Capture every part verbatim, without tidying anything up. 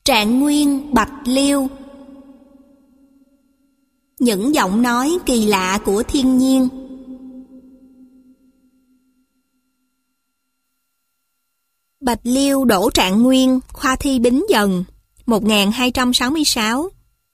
Trạng nguyên bạch liêu. Những giọng nói kỳ lạ của thiên nhiên. Bạch liêu Đỗ Trạng Nguyên, khoa thi Bính Dần, một nghìn hai trăm sáu mươi sáu.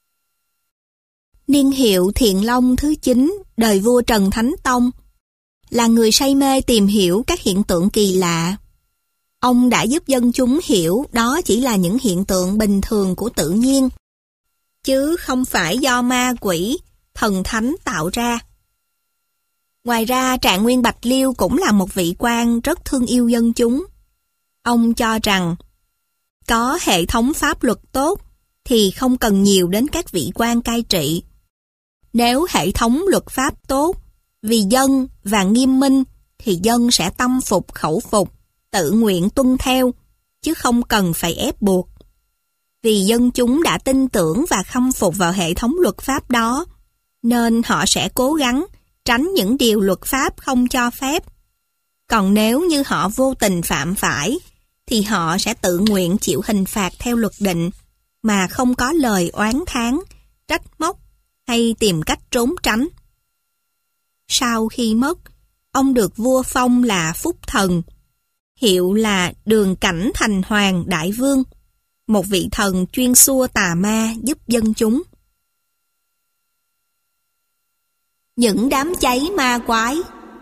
Niên hiệu Thiện Long thứ chín, đời vua Trần Thánh Tông, là người say mê tìm hiểu các hiện tượng kỳ lạ. Ông đã giúp dân chúng hiểu đó chỉ là những hiện tượng bình thường của tự nhiên, chứ không phải do ma quỷ, thần thánh tạo ra. Ngoài ra, Trạng Nguyên Bạch Liêu cũng là một vị quan rất thương yêu dân chúng. Ông cho rằng, có hệ thống pháp luật tốt thì không cần nhiều đến các vị quan cai trị. Nếu hệ thống luật pháp tốt, vì dân và nghiêm minh, thì dân sẽ tâm phục khẩu phục, tự nguyện tuân theo, chứ không cần phải ép buộc. Vì dân chúng đã tin tưởng và khâm phục vào hệ thống luật pháp đó, nên họ sẽ cố gắng tránh những điều luật pháp không cho phép. Còn nếu như họ vô tình phạm phải, thì họ sẽ tự nguyện chịu hình phạt theo luật định, mà không có lời oán thán, trách móc hay tìm cách trốn tránh. Sau khi mất, ông được vua phong là Phúc Thần, hiệu là Đường Cảnh Thành Hoàng Đại Vương, một vị thần chuyên xua tà ma giúp dân chúng. Những đám cháy ma quái.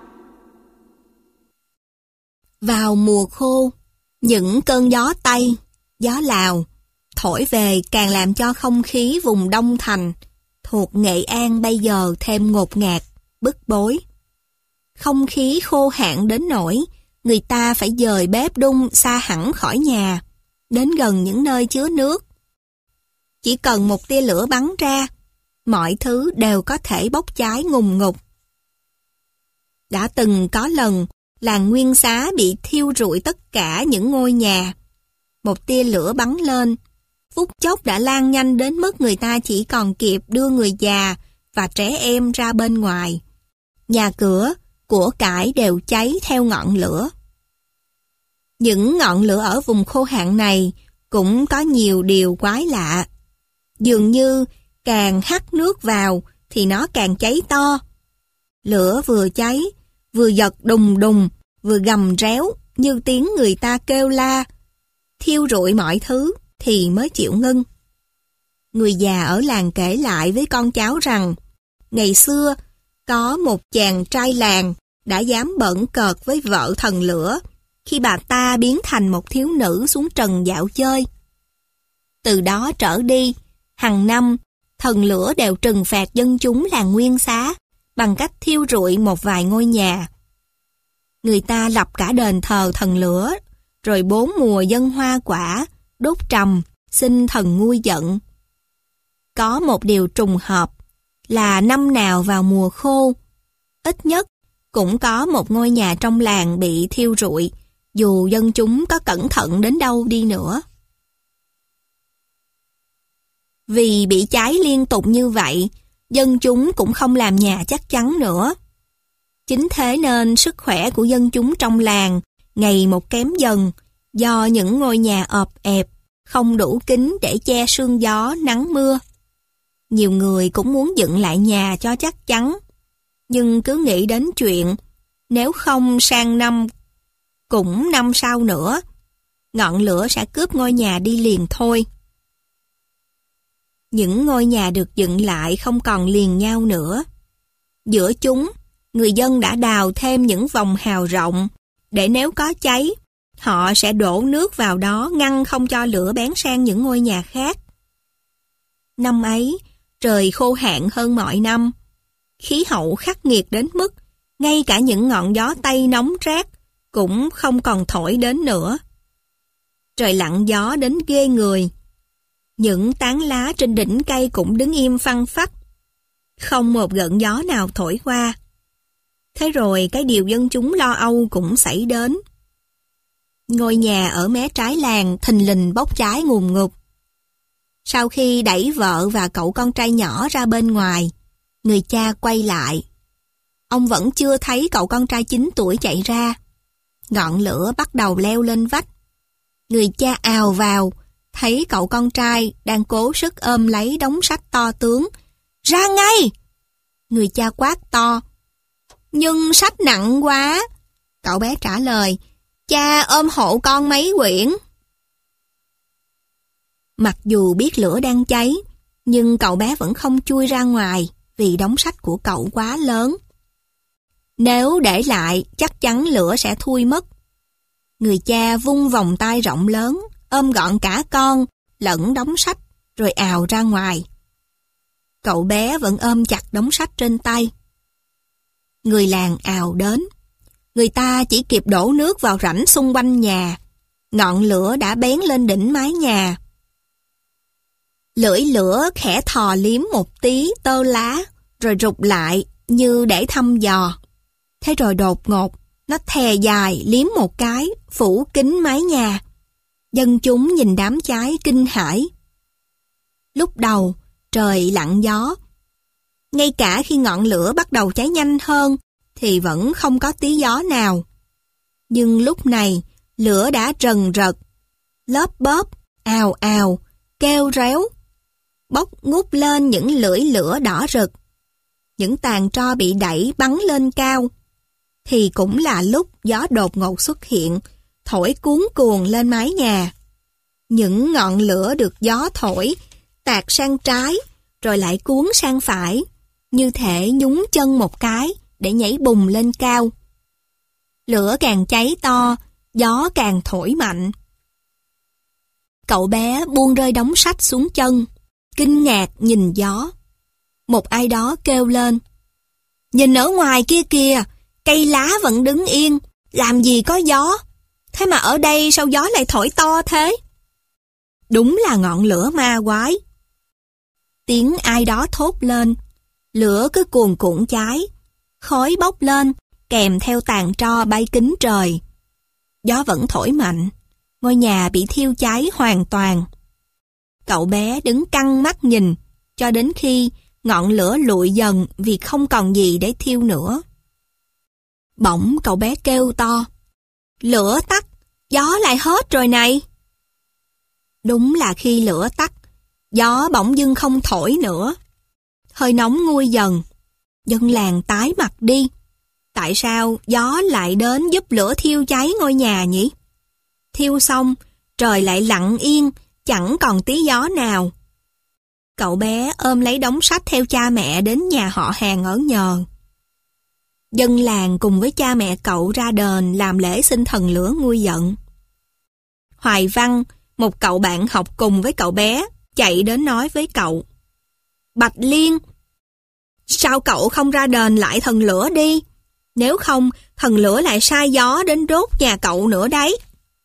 Vào mùa khô, những cơn gió Tây, gió Lào thổi về càng làm cho không khí vùng Đông Thành thuộc Nghệ An bây giờ thêm ngột ngạt, bức bối. Không khí khô hạn đến nỗi người ta phải dời bếp đun xa hẳn khỏi nhà, đến gần những nơi chứa nước. Chỉ cần một tia lửa bắn ra, mọi thứ đều có thể bốc cháy ngùn ngụt. Đã từng có lần, làng Nguyên Xá bị thiêu rụi tất cả những ngôi nhà. Một tia lửa bắn lên, phút chốc đã lan nhanh đến mức người ta chỉ còn kịp đưa người già và trẻ em ra bên ngoài. Nhà cửa, của cải đều cháy theo ngọn lửa. Những ngọn lửa ở vùng khô hạn này cũng có nhiều điều quái lạ. Dường như càng hắt nước vào thì nó càng cháy to. Lửa vừa cháy, vừa giật đùng đùng, vừa gầm réo như tiếng người ta kêu la, thiêu rụi mọi thứ thì mới chịu ngưng. Người già ở làng kể lại với con cháu rằng, ngày xưa có một chàng trai làng đã dám bỡn cợt với vợ thần lửa khi bà ta biến thành một thiếu nữ xuống trần dạo chơi. Từ đó trở đi, hàng năm, thần lửa đều trừng phạt dân chúng làng Nguyên Xá bằng cách thiêu rụi một vài ngôi nhà. Người ta lập cả đền thờ thần lửa, rồi bốn mùa dâng hoa quả, đốt trầm, xin thần nguôi giận. Có một điều trùng hợp là năm nào vào mùa khô, ít nhất cũng có một ngôi nhà trong làng bị thiêu rụi, dù dân chúng có cẩn thận đến đâu đi nữa. Vì bị cháy liên tục như vậy, dân chúng cũng không làm nhà chắc chắn nữa. Chính thế nên sức khỏe của dân chúng trong làng ngày một kém dần, do những ngôi nhà ọp ẹp, không đủ kín để che sương gió, nắng mưa. Nhiều người cũng muốn dựng lại nhà cho chắc chắn, nhưng cứ nghĩ đến chuyện, nếu không sang năm, cũng năm sau nữa, ngọn lửa sẽ cướp ngôi nhà đi liền thôi. Những ngôi nhà được dựng lại không còn liền nhau nữa. Giữa chúng, người dân đã đào thêm những vòng hào rộng, để nếu có cháy, họ sẽ đổ nước vào đó ngăn không cho lửa bén sang những ngôi nhà khác. Năm ấy, trời khô hạn hơn mọi năm. Khí hậu khắc nghiệt đến mức, ngay cả những ngọn gió Tây nóng rát cũng không còn thổi đến nữa. Trời lặng gió đến ghê người. Những tán lá trên đỉnh cây cũng đứng im phăng phắc. Không một gợn gió nào thổi qua. Thế rồi cái điều dân chúng lo âu cũng xảy đến. Ngôi nhà ở mé trái làng thình lình bốc cháy ngùn ngụt. Sau khi đẩy vợ và cậu con trai nhỏ ra bên ngoài, người cha quay lại. Ông vẫn chưa thấy cậu con trai chín tuổi chạy ra. Ngọn lửa bắt đầu leo lên vách. Người cha ào vào, thấy cậu con trai đang cố sức ôm lấy đống sách to tướng. Ra ngay! Người cha quát to. Nhưng sách nặng quá. Cậu bé trả lời. Cha ôm hộ con mấy quyển. Mặc dù biết lửa đang cháy, nhưng cậu bé vẫn không chui ra ngoài vì đống sách của cậu quá lớn. Nếu để lại, chắc chắn lửa sẽ thui mất. Người cha vung vòng tay rộng lớn, ôm gọn cả con, lẫn đống sách, rồi ào ra ngoài. Cậu bé vẫn ôm chặt đống sách trên tay. Người làng ào đến. Người ta chỉ kịp đổ nước vào rãnh xung quanh nhà. Ngọn lửa đã bén lên đỉnh mái nhà. Lưỡi lửa khẽ thò liếm một tí tơ lá, rồi rụt lại như để thăm dò. Thế rồi đột ngột, nó thè dài liếm một cái, phủ kín mái nhà. Dân chúng nhìn đám cháy kinh hãi. Lúc đầu, trời lặng gió. Ngay cả khi ngọn lửa bắt đầu cháy nhanh hơn, thì vẫn không có tí gió nào. Nhưng lúc này, lửa đã rần rật, lớp bóp, ào ào, kêu réo. Bốc ngút lên những lưỡi lửa đỏ rực. Những tàn tro bị đẩy bắn lên cao. Thì cũng là lúc gió đột ngột xuất hiện, thổi cuốn cuồng lên mái nhà. Những ngọn lửa được gió thổi, tạt sang trái, rồi lại cuốn sang phải, như thể nhúng chân một cái để nhảy bùng lên cao. Lửa càng cháy to, gió càng thổi mạnh. Cậu bé buông rơi đống sách xuống chân, kinh ngạc nhìn gió. Một ai đó kêu lên. Nhìn ở ngoài kia kìa, cây lá vẫn đứng yên, làm gì có gió. Thế mà ở đây sao gió lại thổi to thế? Đúng là ngọn lửa ma quái. Tiếng ai đó thốt lên. Lửa cứ cuồn cuộn cháy, khói bốc lên, kèm theo tàn tro bay kín trời. Gió vẫn thổi mạnh, ngôi nhà bị thiêu cháy hoàn toàn. Cậu bé đứng căng mắt nhìn, cho đến khi ngọn lửa lụi dần vì không còn gì để thiêu nữa. Bỗng cậu bé kêu to. Lửa tắt, gió lại hết rồi này. Đúng là khi lửa tắt, gió bỗng dưng không thổi nữa. Hơi nóng nguôi dần. Dân làng tái mặt đi. Tại sao gió lại đến giúp lửa thiêu cháy ngôi nhà nhỉ? Thiêu xong, trời lại lặng yên, chẳng còn tí gió nào. Cậu bé ôm lấy đống sách theo cha mẹ đến nhà họ hàng ở nhờ. Dân làng cùng với cha mẹ cậu ra đền làm lễ xin thần lửa nguôi giận. Hoài Văn, một cậu bạn học cùng với cậu bé, chạy đến nói với cậu. Bạch Liên, sao cậu không ra đền lại thần lửa đi? Nếu không, thần lửa lại sai gió đến đốt nhà cậu nữa đấy.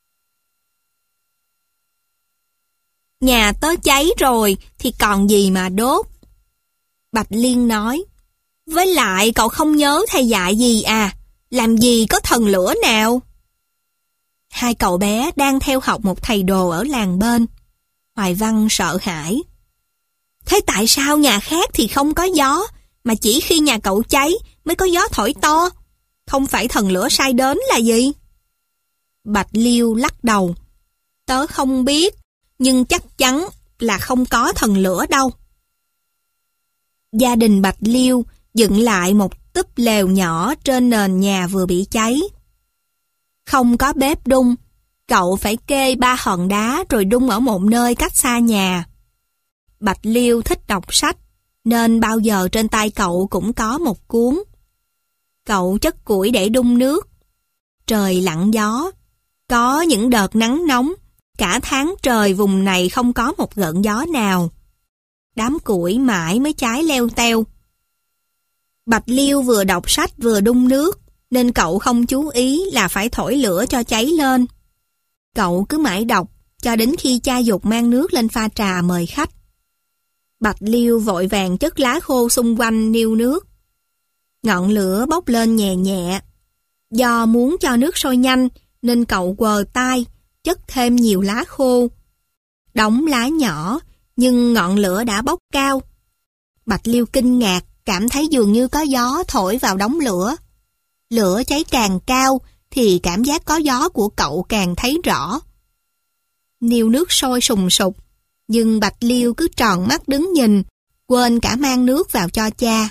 Nhà tớ cháy rồi thì còn gì mà đốt. Bạch Liên nói. Với lại cậu không nhớ thầy dạy gì à? Làm gì có thần lửa nào? Hai cậu bé đang theo học một thầy đồ ở làng bên. Hoài Văn sợ hãi. Thế tại sao nhà khác thì không có gió, mà chỉ khi nhà cậu cháy mới có gió thổi to? Không phải thần lửa sai đến là gì? Bạch Liêu lắc đầu. Tớ không biết, nhưng chắc chắn là không có thần lửa đâu. Gia đình Bạch Liêu dựng lại một túp lều nhỏ trên nền nhà vừa bị cháy. Không có bếp đun, cậu phải kê ba hòn đá rồi đun ở một nơi cách xa nhà. Bạch Liêu thích đọc sách, nên bao giờ trên tay cậu cũng có một cuốn. Cậu chất củi để đun nước. Trời lặng gió, có những đợt nắng nóng, cả tháng trời vùng này không có một gợn gió nào. Đám củi mãi mới cháy leo teo. Bạch Liêu vừa đọc sách vừa đun nước, nên cậu không chú ý là phải thổi lửa cho cháy lên. Cậu cứ mãi đọc, cho đến khi cha giục mang nước lên pha trà mời khách. Bạch Liêu vội vàng chất lá khô xung quanh niêu nước. Ngọn lửa bốc lên nhẹ nhẹ. Do muốn cho nước sôi nhanh, nên cậu quờ tay, chất thêm nhiều lá khô. Đống lá nhỏ, nhưng ngọn lửa đã bốc cao. Bạch Liêu kinh ngạc, cảm thấy dường như có gió thổi vào đống lửa. Lửa cháy càng cao, thì cảm giác có gió của cậu càng thấy rõ. Niêu nước sôi sùng sục, nhưng Bạch Liêu cứ tròn mắt đứng nhìn, quên cả mang nước vào cho cha.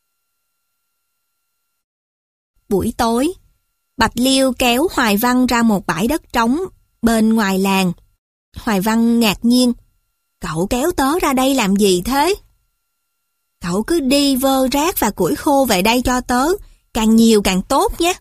Buổi tối, Bạch Liêu kéo Hoài Văn ra một bãi đất trống bên ngoài làng. Hoài Văn ngạc nhiên. Cậu kéo tớ ra đây làm gì thế? Cậu cứ đi vơ rác và củi khô về đây cho tớ, càng nhiều càng tốt nhé.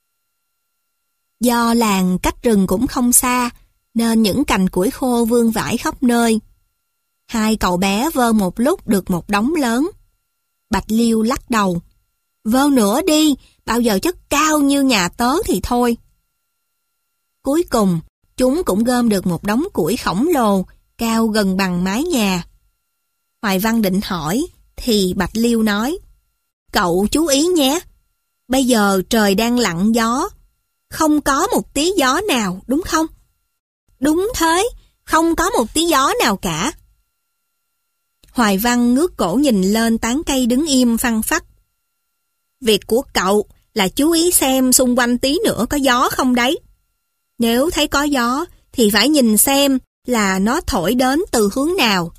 Do làng cách rừng cũng không xa, nên những cành củi khô vương vãi khắp nơi. Hai cậu bé vơ một lúc được một đống lớn. Bạch Liêu lắc đầu. Vơ nữa đi, bao giờ chất cao như nhà tớ thì thôi. Cuối cùng, chúng cũng gom được một đống củi khổng lồ, cao gần bằng mái nhà. Hoài Văn định hỏi, thì Bạch Liêu nói, cậu chú ý nhé, bây giờ trời đang lặng gió, không có một tí gió nào, đúng không? Đúng thế, không có một tí gió nào cả. Hoài Văn ngước cổ nhìn lên tán cây đứng im phăng phắc. Việc của cậu là chú ý xem xung quanh tí nữa có gió không đấy. Nếu thấy có gió thì phải nhìn xem là nó thổi đến từ hướng nào.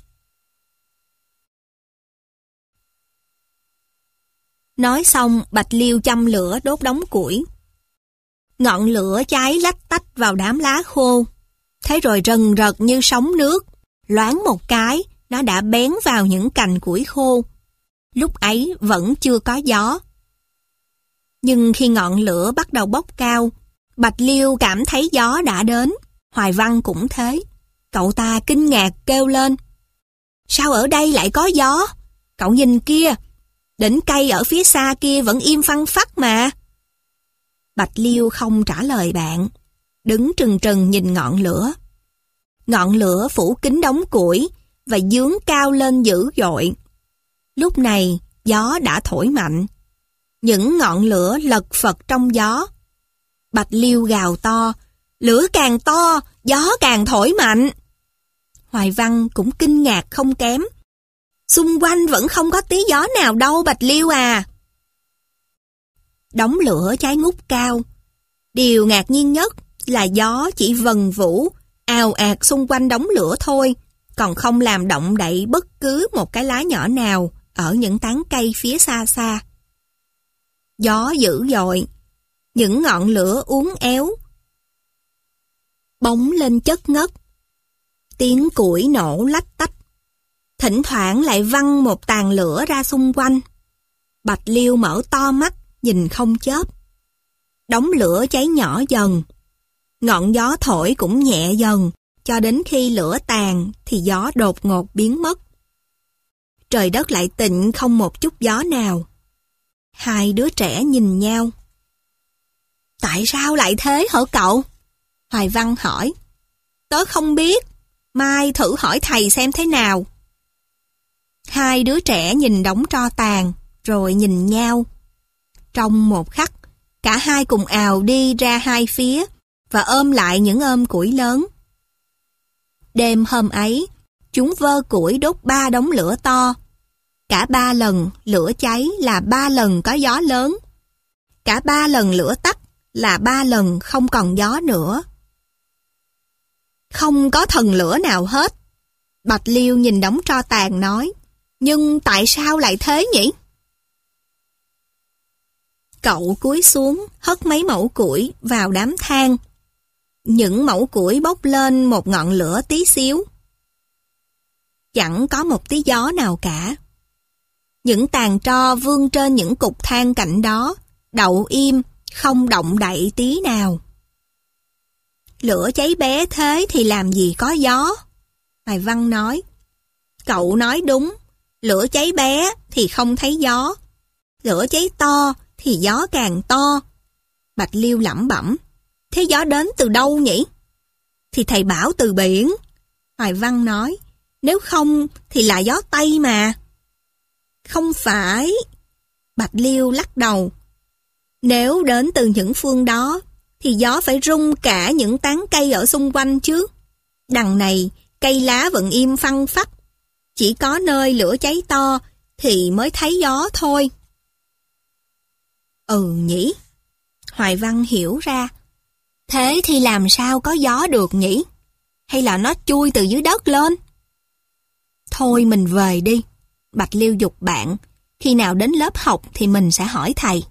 Nói xong, Bạch Liêu châm lửa đốt đống củi. Ngọn lửa cháy lách tách vào đám lá khô. Thế rồi rần rật như sóng nước. Loáng một cái, nó đã bén vào những cành củi khô. Lúc ấy vẫn chưa có gió. Nhưng khi ngọn lửa bắt đầu bốc cao, Bạch Liêu cảm thấy gió đã đến. Hoài Văn cũng thế. Cậu ta kinh ngạc kêu lên. Sao ở đây lại có gió? Cậu nhìn kia, đỉnh cây ở phía xa kia vẫn im phăng phắc mà. Bạch Liêu không trả lời bạn, đứng trừng trừng nhìn ngọn lửa. Ngọn lửa phủ kín đống củi và dướng cao lên dữ dội. Lúc này, gió đã thổi mạnh. Những ngọn lửa lật phật trong gió. Bạch Liêu gào to, lửa càng to, gió càng thổi mạnh. Hoài Văn cũng kinh ngạc không kém. Xung quanh vẫn không có tí gió nào đâu Bạch Liêu à. Đống lửa cháy ngút cao. Điều ngạc nhiên nhất là gió chỉ vần vũ, ào ạt xung quanh đống lửa thôi, còn không làm động đậy bất cứ một cái lá nhỏ nào ở những tán cây phía xa xa. Gió dữ dội, những ngọn lửa uốn éo, bóng lên chất ngất. Tiếng củi nổ lách tách. Thỉnh thoảng lại văng một tàn lửa ra xung quanh. Bạch Liêu mở to mắt, nhìn không chớp. Đống lửa cháy nhỏ dần. Ngọn gió thổi cũng nhẹ dần, cho đến khi lửa tàn thì gió đột ngột biến mất. Trời đất lại tịnh không một chút gió nào. Hai đứa trẻ nhìn nhau. Tại sao lại thế hả cậu? Hoài Văn hỏi. Tớ không biết, mai thử hỏi thầy xem thế nào. Hai đứa trẻ nhìn đống tro tàn, rồi nhìn nhau. Trong một khắc, cả hai cùng ào đi ra hai phía và ôm lại những ôm củi lớn. Đêm hôm ấy, chúng vơ củi đốt ba đống lửa to. Cả ba lần lửa cháy là ba lần có gió lớn. Cả ba lần lửa tắt là ba lần không còn gió nữa. Không có thần lửa nào hết. Bạch Liêu nhìn đống tro tàn nói. Nhưng tại sao lại thế nhỉ? Cậu cúi xuống hất mấy mẩu củi vào đám than. Những mẩu củi bốc lên một ngọn lửa tí xíu. Chẳng có một tí gió nào cả. Những tàn tro vương trên những cục than cạnh đó, đậu im, không động đậy tí nào. Lửa cháy bé thế thì làm gì có gió? Hoài Văn nói. Cậu nói đúng, lửa cháy bé thì không thấy gió. Lửa cháy to thì gió càng to. Bạch Liêu lẩm bẩm. Thế gió đến từ đâu nhỉ? Thì thầy bảo từ biển. Hoài Văn nói. Nếu không thì là gió Tây mà. Không phải. Bạch Liêu lắc đầu. Nếu đến từ những phương đó, thì gió phải rung cả những tán cây ở xung quanh chứ. Đằng này, cây lá vẫn im phăng phắc. Chỉ có nơi lửa cháy to thì mới thấy gió thôi. Ừ nhỉ. Hoài Văn hiểu ra. Thế thì làm sao có gió được nhỉ? hay là nó chui từ dưới đất lên? Thôi mình về đi. Bạch Liêu giục bạn. Khi nào đến lớp học thì mình sẽ hỏi thầy.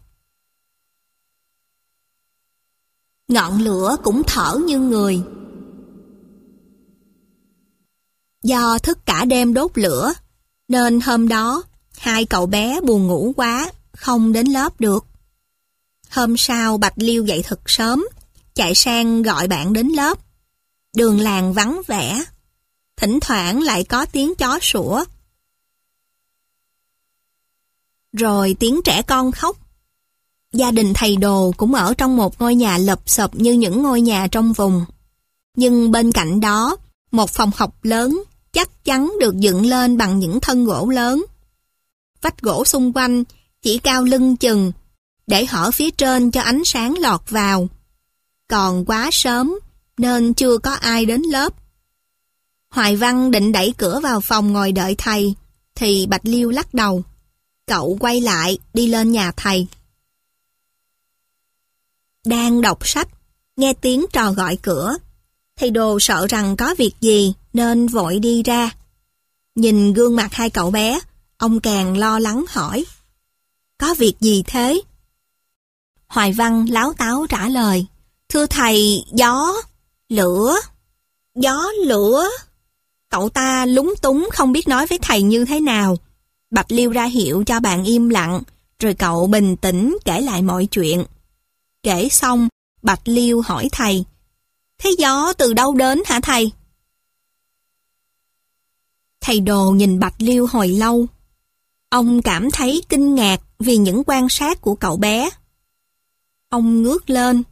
Ngọn lửa cũng thở như người. Do thức cả đêm đốt lửa, nên hôm đó hai cậu bé buồn ngủ quá, không đến lớp được. Hôm sau Bạch Liêu dậy thật sớm, chạy sang gọi bạn đến lớp. Đường làng vắng vẻ, thỉnh thoảng lại có tiếng chó sủa. Rồi tiếng trẻ con khóc. Gia đình thầy Đồ cũng ở trong một ngôi nhà lụp xụp như những ngôi nhà trong vùng. Nhưng bên cạnh đó, một phòng học lớn chắc chắn được dựng lên bằng những thân gỗ lớn. Vách gỗ xung quanh chỉ cao lưng chừng, để hở phía trên cho ánh sáng lọt vào. Còn quá sớm nên chưa có ai đến lớp. Hoài Văn định đẩy cửa vào phòng ngồi đợi thầy, thì Bạch Liêu lắc đầu. Cậu quay lại đi lên nhà thầy. Đang đọc sách, nghe tiếng trò gọi cửa. Thầy Đồ sợ rằng có việc gì nên vội đi ra. Nhìn gương mặt hai cậu bé, ông càng lo lắng hỏi. Có việc gì thế? Hoài Văn láo táo trả lời. Thưa thầy, gió, lửa, gió, lửa. Cậu ta lúng túng không biết nói với thầy như thế nào. Bạch Liêu ra hiệu cho bạn im lặng, rồi cậu bình tĩnh kể lại mọi chuyện. Kể xong, Bạch Liêu hỏi thầy. Thế gió từ đâu đến hả thầy? Thầy Đồ nhìn Bạch Liêu hồi lâu. Ông cảm thấy kinh ngạc vì những quan sát của cậu bé. Ông ngước lên.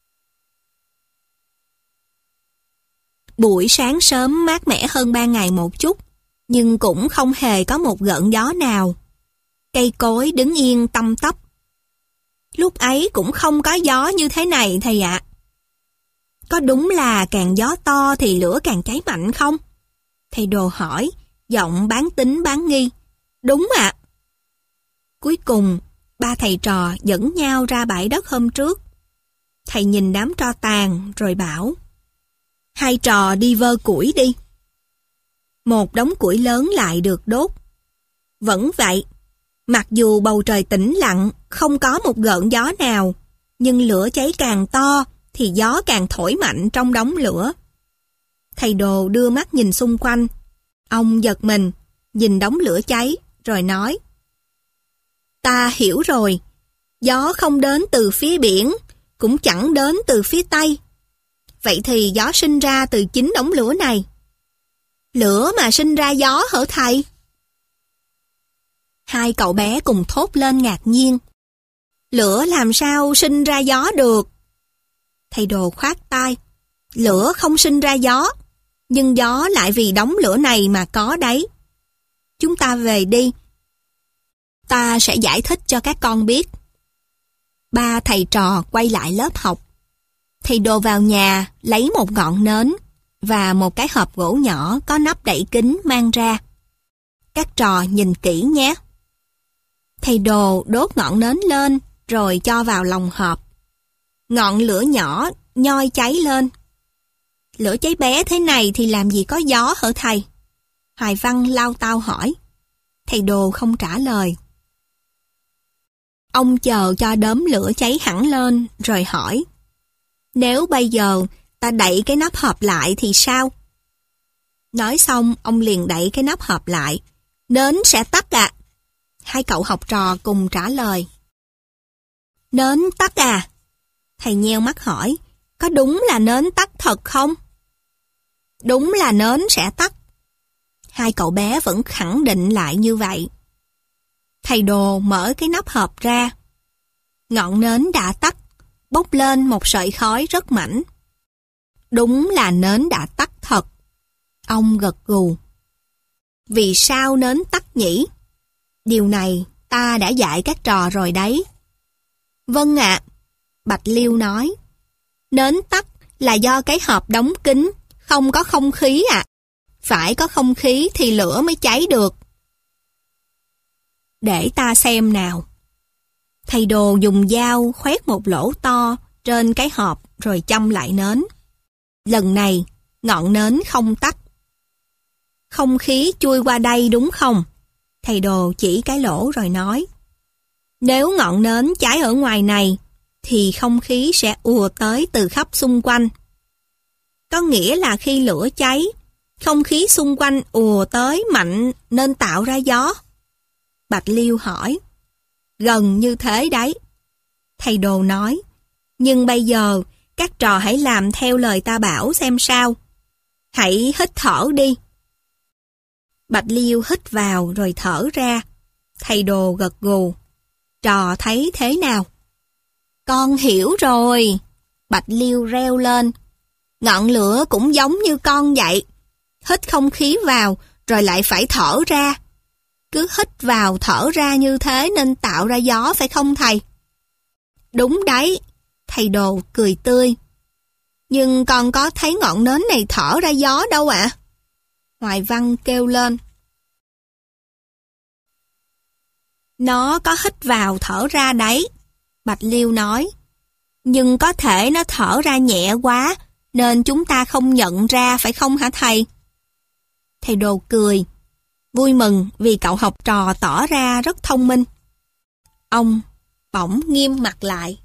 Buổi sáng sớm mát mẻ hơn ban ngày một chút, nhưng cũng không hề có một gợn gió nào. Cây cối đứng yên tăm tắp. Lúc ấy cũng không có gió như thế này thầy ạ. Có đúng là càng gió to thì lửa càng cháy mạnh không? Thầy Đồ hỏi, giọng bán tín bán nghi. Đúng ạ. Cuối cùng, ba thầy trò dẫn nhau ra bãi đất hôm trước. Thầy nhìn đám tro tàn rồi bảo. Hai trò đi vơ củi đi. Một đống củi lớn lại được đốt. Vẫn vậy, mặc dù bầu trời tĩnh lặng, không có một gợn gió nào, nhưng lửa cháy càng to thì gió càng thổi mạnh trong đống lửa. Thầy Đồ đưa mắt nhìn xung quanh. Ông giật mình, nhìn đống lửa cháy, rồi nói. Ta hiểu rồi, gió không đến từ phía biển, cũng chẳng đến từ phía Tây. Vậy thì gió sinh ra từ chính đống lửa này. Lửa mà sinh ra gió hả thầy? Hai cậu bé cùng thốt lên ngạc nhiên. Lửa làm sao sinh ra gió được? Thầy Đồ khoát tay. Lửa không sinh ra gió, nhưng gió lại vì đống lửa này mà có đấy. Chúng ta về đi. Ta sẽ giải thích cho các con biết. Ba thầy trò quay lại lớp học. Thầy Đồ vào nhà lấy một ngọn nến và một cái hộp gỗ nhỏ có nắp đậy kín mang ra. Các trò nhìn kỹ nhé. Thầy Đồ đốt ngọn nến lên rồi cho vào lòng hộp. Ngọn lửa nhỏ nhoi cháy lên. Lửa cháy bé thế này thì làm gì có gió hả thầy? Hoài Văn lao tao hỏi. Thầy Đồ không trả lời. Ông chờ cho đốm lửa cháy hẳn lên rồi hỏi. Nếu bây giờ ta đậy cái nắp hộp lại thì sao? Nói xong ông liền đậy cái nắp hộp lại. Nến sẽ tắt ạ. À? Hai cậu học trò cùng trả lời. Nến tắt à? Thầy nheo mắt hỏi. Có đúng là nến tắt thật không? Đúng là nến sẽ tắt. Hai cậu bé vẫn khẳng định lại như vậy. Thầy Đồ mở cái nắp hộp ra. Ngọn nến đã tắt, bốc lên một sợi khói rất mảnh. Đúng là nến đã tắt thật. Ông gật gù. Vì sao nến tắt nhỉ? Điều này ta đã dạy các trò rồi đấy. Vâng ạ, Bạch Liêu nói. Nến tắt là do cái hộp đóng kín, không có không khí ạ. À. Phải có không khí thì lửa mới cháy được. Để ta xem nào. Thầy Đồ dùng dao khoét một lỗ to trên cái hộp rồi châm lại nến. Lần này, ngọn nến không tắt. Không khí chui qua đây đúng không? Thầy Đồ chỉ cái lỗ rồi nói. Nếu ngọn nến cháy ở ngoài này, thì không khí sẽ ùa tới từ khắp xung quanh. Có nghĩa là khi lửa cháy, không khí xung quanh ùa tới mạnh nên tạo ra gió. Bạch Liêu hỏi. Gần như thế đấy. Thầy Đồ nói. Nhưng bây giờ, các trò hãy làm theo lời ta bảo xem sao. Hãy hít thở đi. Bạch Liêu hít vào rồi thở ra. Thầy Đồ gật gù. Trò thấy thế nào? Con hiểu rồi. Bạch Liêu reo lên. Ngọn lửa cũng giống như con vậy. Hít không khí vào rồi lại phải thở ra. Cứ hít vào thở ra như thế nên tạo ra gió phải không thầy? Đúng đấy. Thầy Đồ cười tươi. Nhưng con có thấy ngọn nến này thở ra gió đâu ạ? À? Hoài Văn kêu lên. Nó có hít vào thở ra đấy. Bạch Liêu nói. Nhưng có thể nó thở ra nhẹ quá, nên chúng ta không nhận ra phải không hả thầy? Thầy Đồ cười. Vui mừng vì cậu học trò tỏ ra rất thông minh. Ông bỗng nghiêm mặt lại.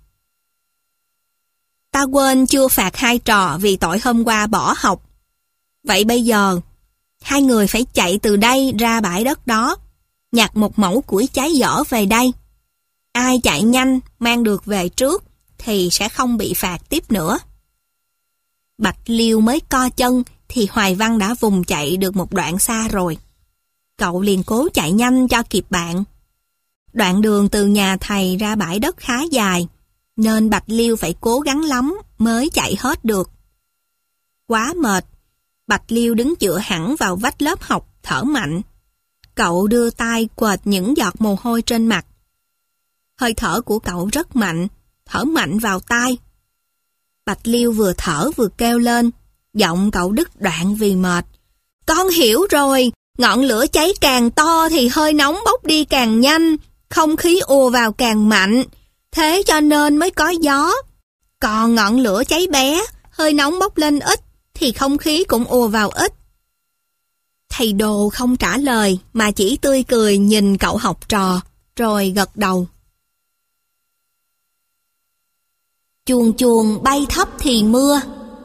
Ta quên chưa phạt hai trò vì tội hôm qua bỏ học. Vậy bây giờ, hai người phải chạy từ đây ra bãi đất đó, nhặt một mẩu củi cháy dở về đây. Ai chạy nhanh, mang được về trước, thì sẽ không bị phạt tiếp nữa. Bạch Liêu mới co chân, thì Hoài Văn đã vùng chạy được một đoạn xa rồi. Cậu liền cố chạy nhanh cho kịp bạn. Đoạn đường từ nhà thầy ra bãi đất khá dài, nên Bạch Liêu phải cố gắng lắm mới chạy hết được. Quá mệt, Bạch Liêu đứng dựa hẳn vào vách lớp học, thở mạnh. Cậu đưa tay quệt những giọt mồ hôi trên mặt. Hơi thở của cậu rất mạnh, thở mạnh vào tai. Bạch Liêu vừa thở vừa kêu lên, giọng cậu đứt đoạn vì mệt. Con hiểu rồi, ngọn lửa cháy càng to thì hơi nóng bốc đi càng nhanh, không khí ùa vào càng mạnh, thế cho nên mới có gió. Còn ngọn lửa cháy bé, hơi nóng bốc lên ít, thì không khí cũng ùa vào ít. Thầy Đồ không trả lời, mà chỉ tươi cười nhìn cậu học trò, rồi gật đầu. Chuồn chuồn bay thấp thì mưa.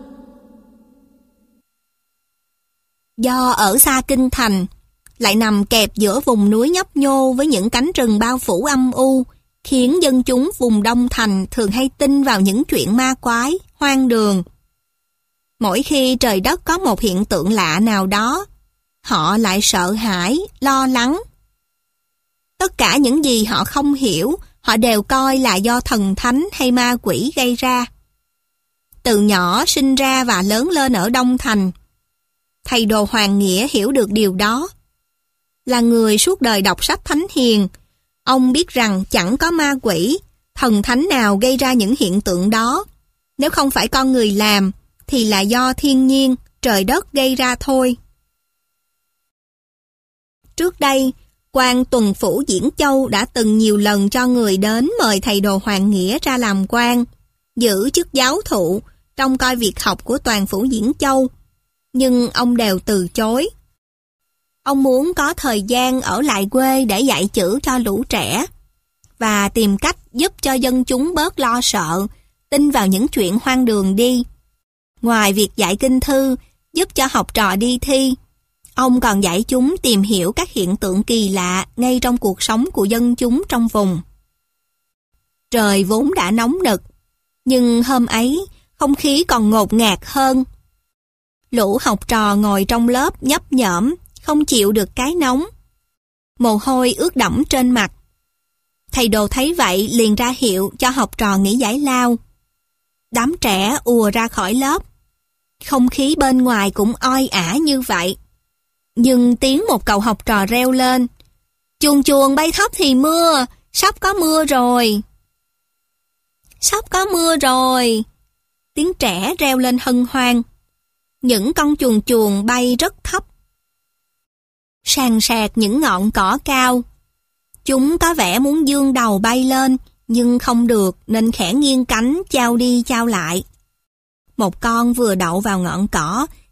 Do ở xa kinh thành, lại nằm kẹp giữa vùng núi nhấp nhô với những cánh rừng bao phủ âm u, khiến dân chúng vùng Đông Thành thường hay tin vào những chuyện ma quái, hoang đường. Mỗi khi trời đất có một hiện tượng lạ nào đó, họ lại sợ hãi, lo lắng. Tất cả những gì họ không hiểu, họ đều coi là do thần thánh hay ma quỷ gây ra. Từ nhỏ sinh ra và lớn lên ở Đông Thành, thầy Đồ Hoàng Nghĩa hiểu được điều đó. Là người suốt đời đọc sách thánh hiền, ông biết rằng chẳng có ma quỷ, thần thánh nào gây ra những hiện tượng đó. Nếu không phải con người làm, thì là do thiên nhiên, trời đất gây ra thôi. Trước đây, quan tuần phủ Diễn Châu đã từng nhiều lần cho người đến mời thầy Đồ Hoàng Nghĩa ra làm quan, giữ chức giáo thụ, trông coi việc học của toàn phủ Diễn Châu, nhưng ông đều từ chối. Ông muốn có thời gian ở lại quê để dạy chữ cho lũ trẻ, và tìm cách giúp cho dân chúng bớt lo sợ, tin vào những chuyện hoang đường đi. Ngoài việc dạy kinh thư, giúp cho học trò đi thi, ông còn dạy chúng tìm hiểu các hiện tượng kỳ lạ ngay trong cuộc sống của dân chúng trong vùng. Trời vốn đã nóng nực, nhưng hôm ấy không khí còn ngột ngạt hơn. Lũ học trò ngồi trong lớp nhấp nhổm, không chịu được cái nóng. Mồ hôi ướt đẫm trên mặt. Thầy Đồ thấy vậy liền ra hiệu cho học trò nghỉ giải lao. Đám trẻ ùa ra khỏi lớp. Không khí bên ngoài cũng oi ả như vậy. Nhưng tiếng một cậu học trò reo lên. Chuồn chuồn bay thấp thì mưa, sắp có mưa rồi. Sắp có mưa rồi. Tiếng trẻ reo lên hân hoan. Những con chuồn chuồn bay rất thấp, sàn sạt những ngọn cỏ cao. Chúng có vẻ muốn vươn đầu bay lên, nhưng không được nên khẽ nghiêng cánh chao đi chao lại. Một con vừa đậu vào ngọn cỏ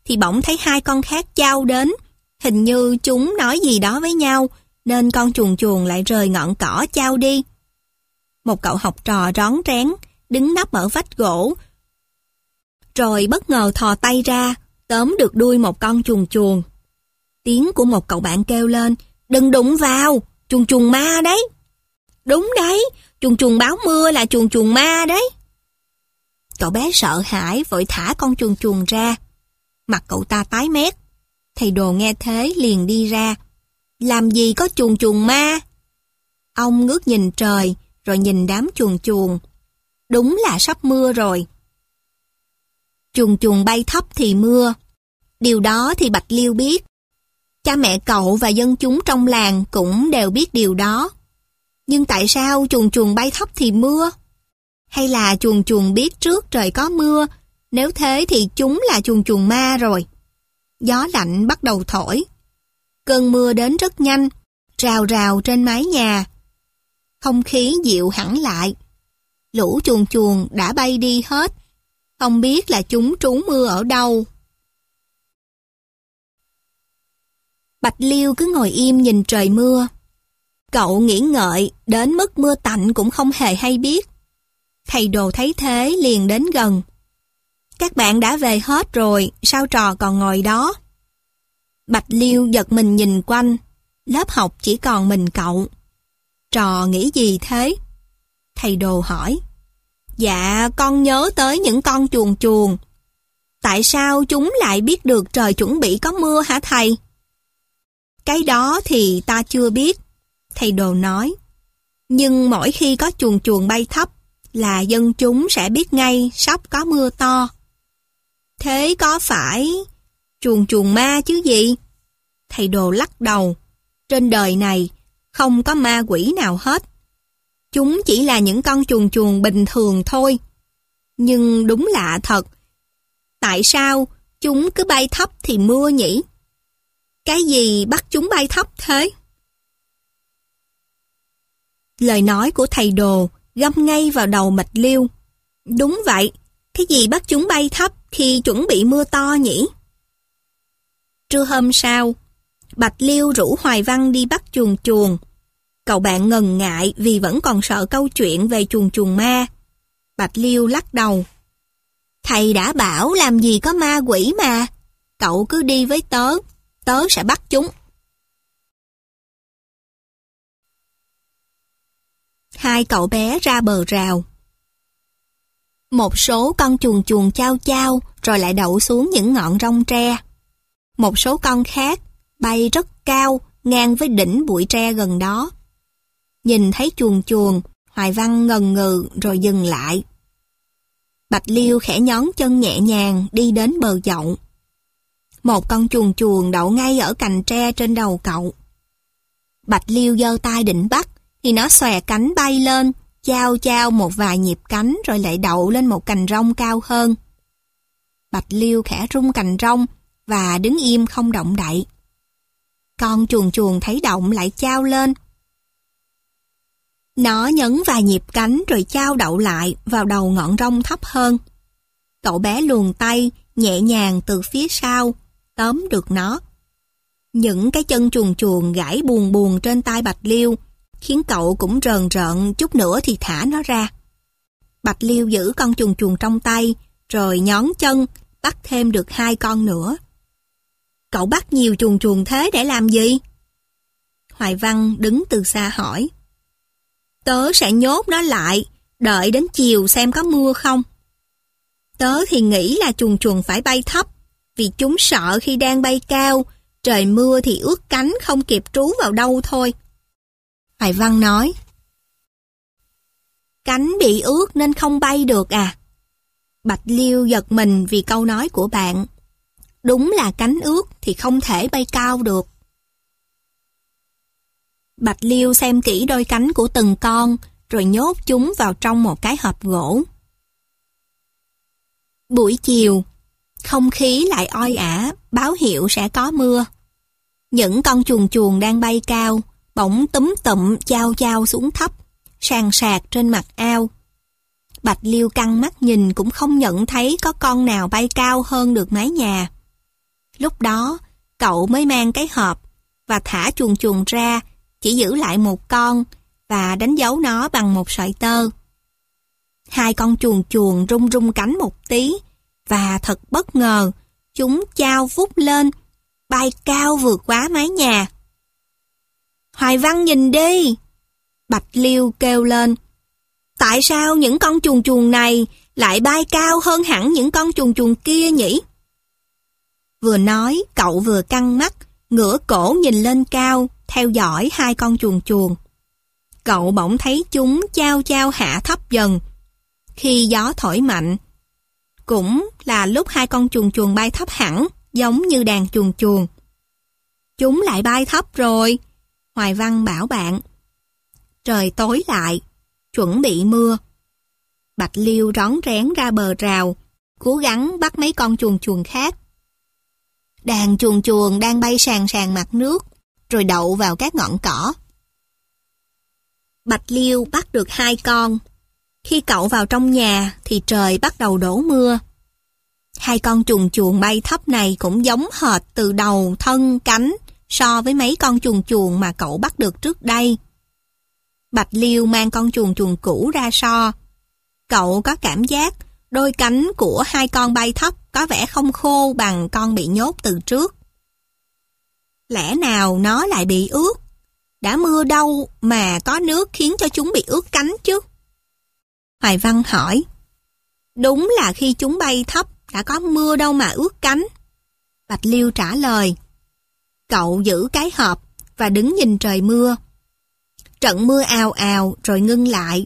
thì bỗng thấy hai con khác chao đến. Hình như chúng nói gì đó với nhau, nên con chuồn chuồn lại rời ngọn cỏ chao đi. Một cậu học trò rón rén, đứng nấp ở vách gỗ, rồi bất ngờ thò tay ra, tóm được đuôi một con chuồn chuồn. Tiếng của một cậu bạn kêu lên, đừng đụng vào, chuồn chuồn ma đấy. Đúng đấy, chuồn chuồn báo mưa là chuồn chuồn ma đấy. Cậu bé sợ hãi vội thả con chuồn chuồn ra. Mặt cậu ta tái mét. Thầy Đồ nghe thế liền đi ra. Làm gì có chuồn chuồn ma? Ông ngước nhìn trời, rồi nhìn đám chuồn chuồn. Đúng là sắp mưa rồi. Chuồn chuồn bay thấp thì mưa. Điều đó thì Bạch Liêu biết. Cha mẹ cậu và dân chúng trong làng cũng đều biết điều đó. Nhưng tại sao chuồn chuồn bay thấp thì mưa? Hay là chuồn chuồn biết trước trời có mưa? Nếu thế thì chúng là chuồn chuồn ma rồi. Gió lạnh bắt đầu thổi. Cơn mưa đến rất nhanh, rào rào trên mái nhà. Không khí dịu hẳn lại. Lũ chuồn chuồn đã bay đi hết. Không biết là chúng trú mưa ở đâu. Bạch Liêu cứ ngồi im nhìn trời mưa. Cậu nghĩ ngợi đến mức mưa tạnh cũng không hề hay biết. Thầy Đồ thấy thế liền đến gần. Các bạn đã về hết rồi, sao trò còn ngồi đó? Bạch Liêu giật mình nhìn quanh. Lớp học chỉ còn mình cậu. Trò nghĩ gì thế? Thầy Đồ hỏi. Dạ, con nhớ tới những con chuồn chuồn. Tại sao chúng lại biết được trời chuẩn bị có mưa hả thầy? Cái đó thì ta chưa biết, thầy Đồ nói. Nhưng mỗi khi có chuồn chuồn bay thấp là dân chúng sẽ biết ngay sắp có mưa to. Thế có phải chuồn chuồn ma chứ gì? Thầy Đồ lắc đầu. Trên đời này không có ma quỷ nào hết. Chúng chỉ là những con chuồn chuồn bình thường thôi. Nhưng đúng lạ thật. Tại sao chúng cứ bay thấp thì mưa nhỉ? Cái gì bắt chúng bay thấp thế? Lời nói của thầy Đồ găm ngay vào đầu Bạch Liêu. Đúng vậy, cái gì bắt chúng bay thấp khi chuẩn bị mưa to nhỉ? Trưa hôm sau, Bạch Liêu rủ Hoài Văn đi bắt chuồn chuồn. Cậu bạn ngần ngại vì vẫn còn sợ câu chuyện về chuồn chuồn ma. Bạch Liêu lắc đầu. Thầy đã bảo làm gì có ma quỷ mà. Cậu cứ đi với tớ, tớ sẽ bắt chúng. Hai cậu bé ra bờ rào. Một số con chuồn chuồn chao chao rồi lại đậu xuống những ngọn rong tre. Một số con khác bay rất cao ngang với đỉnh bụi tre gần đó. Nhìn thấy chuồn chuồn, Hoài Văn ngần ngừ rồi dừng lại. Bạch Liêu khẽ nhón chân nhẹ nhàng đi đến bờ dậu. Một con chuồn chuồn đậu ngay ở cành tre trên đầu cậu. Bạch Liêu giơ tay định bắt, thì nó xòe cánh bay lên, chao chao một vài nhịp cánh rồi lại đậu lên một cành rong cao hơn. Bạch Liêu khẽ rung cành rong và đứng im không động đậy. Con chuồn chuồn thấy động lại chao lên. Nó nhấn vài nhịp cánh rồi chao đậu lại vào đầu ngọn rong thấp hơn. Cậu bé luồn tay nhẹ nhàng từ phía sau, tóm được nó. Những cái chân chuồn chuồn gãi buồn buồn trên tay Bạch Liêu, khiến cậu cũng rờn rợn chút nữa thì thả nó ra. Bạch Liêu giữ con chuồn chuồn trong tay, rồi nhón chân, bắt thêm được hai con nữa. Cậu bắt nhiều chuồn chuồn thế để làm gì? Hoài Văn đứng từ xa hỏi. Tớ sẽ nhốt nó lại, đợi đến chiều xem có mưa không. Tớ thì nghĩ là chuồn chuồn phải bay thấp, vì chúng sợ khi đang bay cao, trời mưa thì ướt cánh không kịp trú vào đâu thôi. Hoài Văn nói. Cánh bị ướt nên không bay được à? Bạch Liêu giật mình vì câu nói của bạn. Đúng là cánh ướt thì không thể bay cao được. Bạch Liêu xem kỹ đôi cánh của từng con, rồi nhốt chúng vào trong một cái hộp gỗ. Buổi chiều, không khí lại oi ả, báo hiệu sẽ có mưa. Những con chuồn chuồn đang bay cao, bỗng túm tụm chao chao xuống thấp, sàn sạc trên mặt ao. Bạch Liêu căng mắt nhìn cũng không nhận thấy có con nào bay cao hơn được mái nhà. Lúc đó, cậu mới mang cái hộp và thả chuồn chuồn ra, chỉ giữ lại một con và đánh dấu nó bằng một sợi tơ. Hai con chuồn chuồn rung rung cánh một tí và thật bất ngờ, chúng chao vút lên, bay cao vượt quá mái nhà. Hoài Văn nhìn đi! Bạch Liêu kêu lên. Tại sao những con chuồn chuồn này lại bay cao hơn hẳn những con chuồn chuồn kia nhỉ? Vừa nói, cậu vừa căng mắt, ngửa cổ nhìn lên cao, theo dõi hai con chuồn chuồn. Cậu bỗng thấy chúng chao chao hạ thấp dần. Khi gió thổi mạnh, cũng là lúc hai con chuồn chuồn bay thấp hẳn, giống như đàn chuồn chuồn. Chúng lại bay thấp rồi, Hoài Văn bảo bạn. Trời tối lại, chuẩn bị mưa. Bạch Liêu rón rén ra bờ rào, cố gắng bắt mấy con chuồn chuồn khác. Đàn chuồn chuồn đang bay sàn sàn mặt nước, rồi đậu vào các ngọn cỏ. Bạch Liêu bắt được hai con. Khi cậu vào trong nhà thì trời bắt đầu đổ mưa. Hai con chuồn chuồn bay thấp này cũng giống hệt từ đầu, thân, cánh so với mấy con chuồn chuồn mà cậu bắt được trước đây. Bạch Liêu mang con chuồn chuồn cũ ra so. Cậu có cảm giác đôi cánh của hai con bay thấp có vẻ không khô bằng con bị nhốt từ trước. Lẽ nào nó lại bị ướt? Đã mưa đâu mà có nước khiến cho chúng bị ướt cánh chứ? Hoài Văn hỏi. Đúng là khi chúng bay thấp đã có mưa đâu mà ướt cánh. Bạch Liêu trả lời. Cậu giữ cái hộp và đứng nhìn trời mưa. Trận mưa ào ào rồi ngưng lại.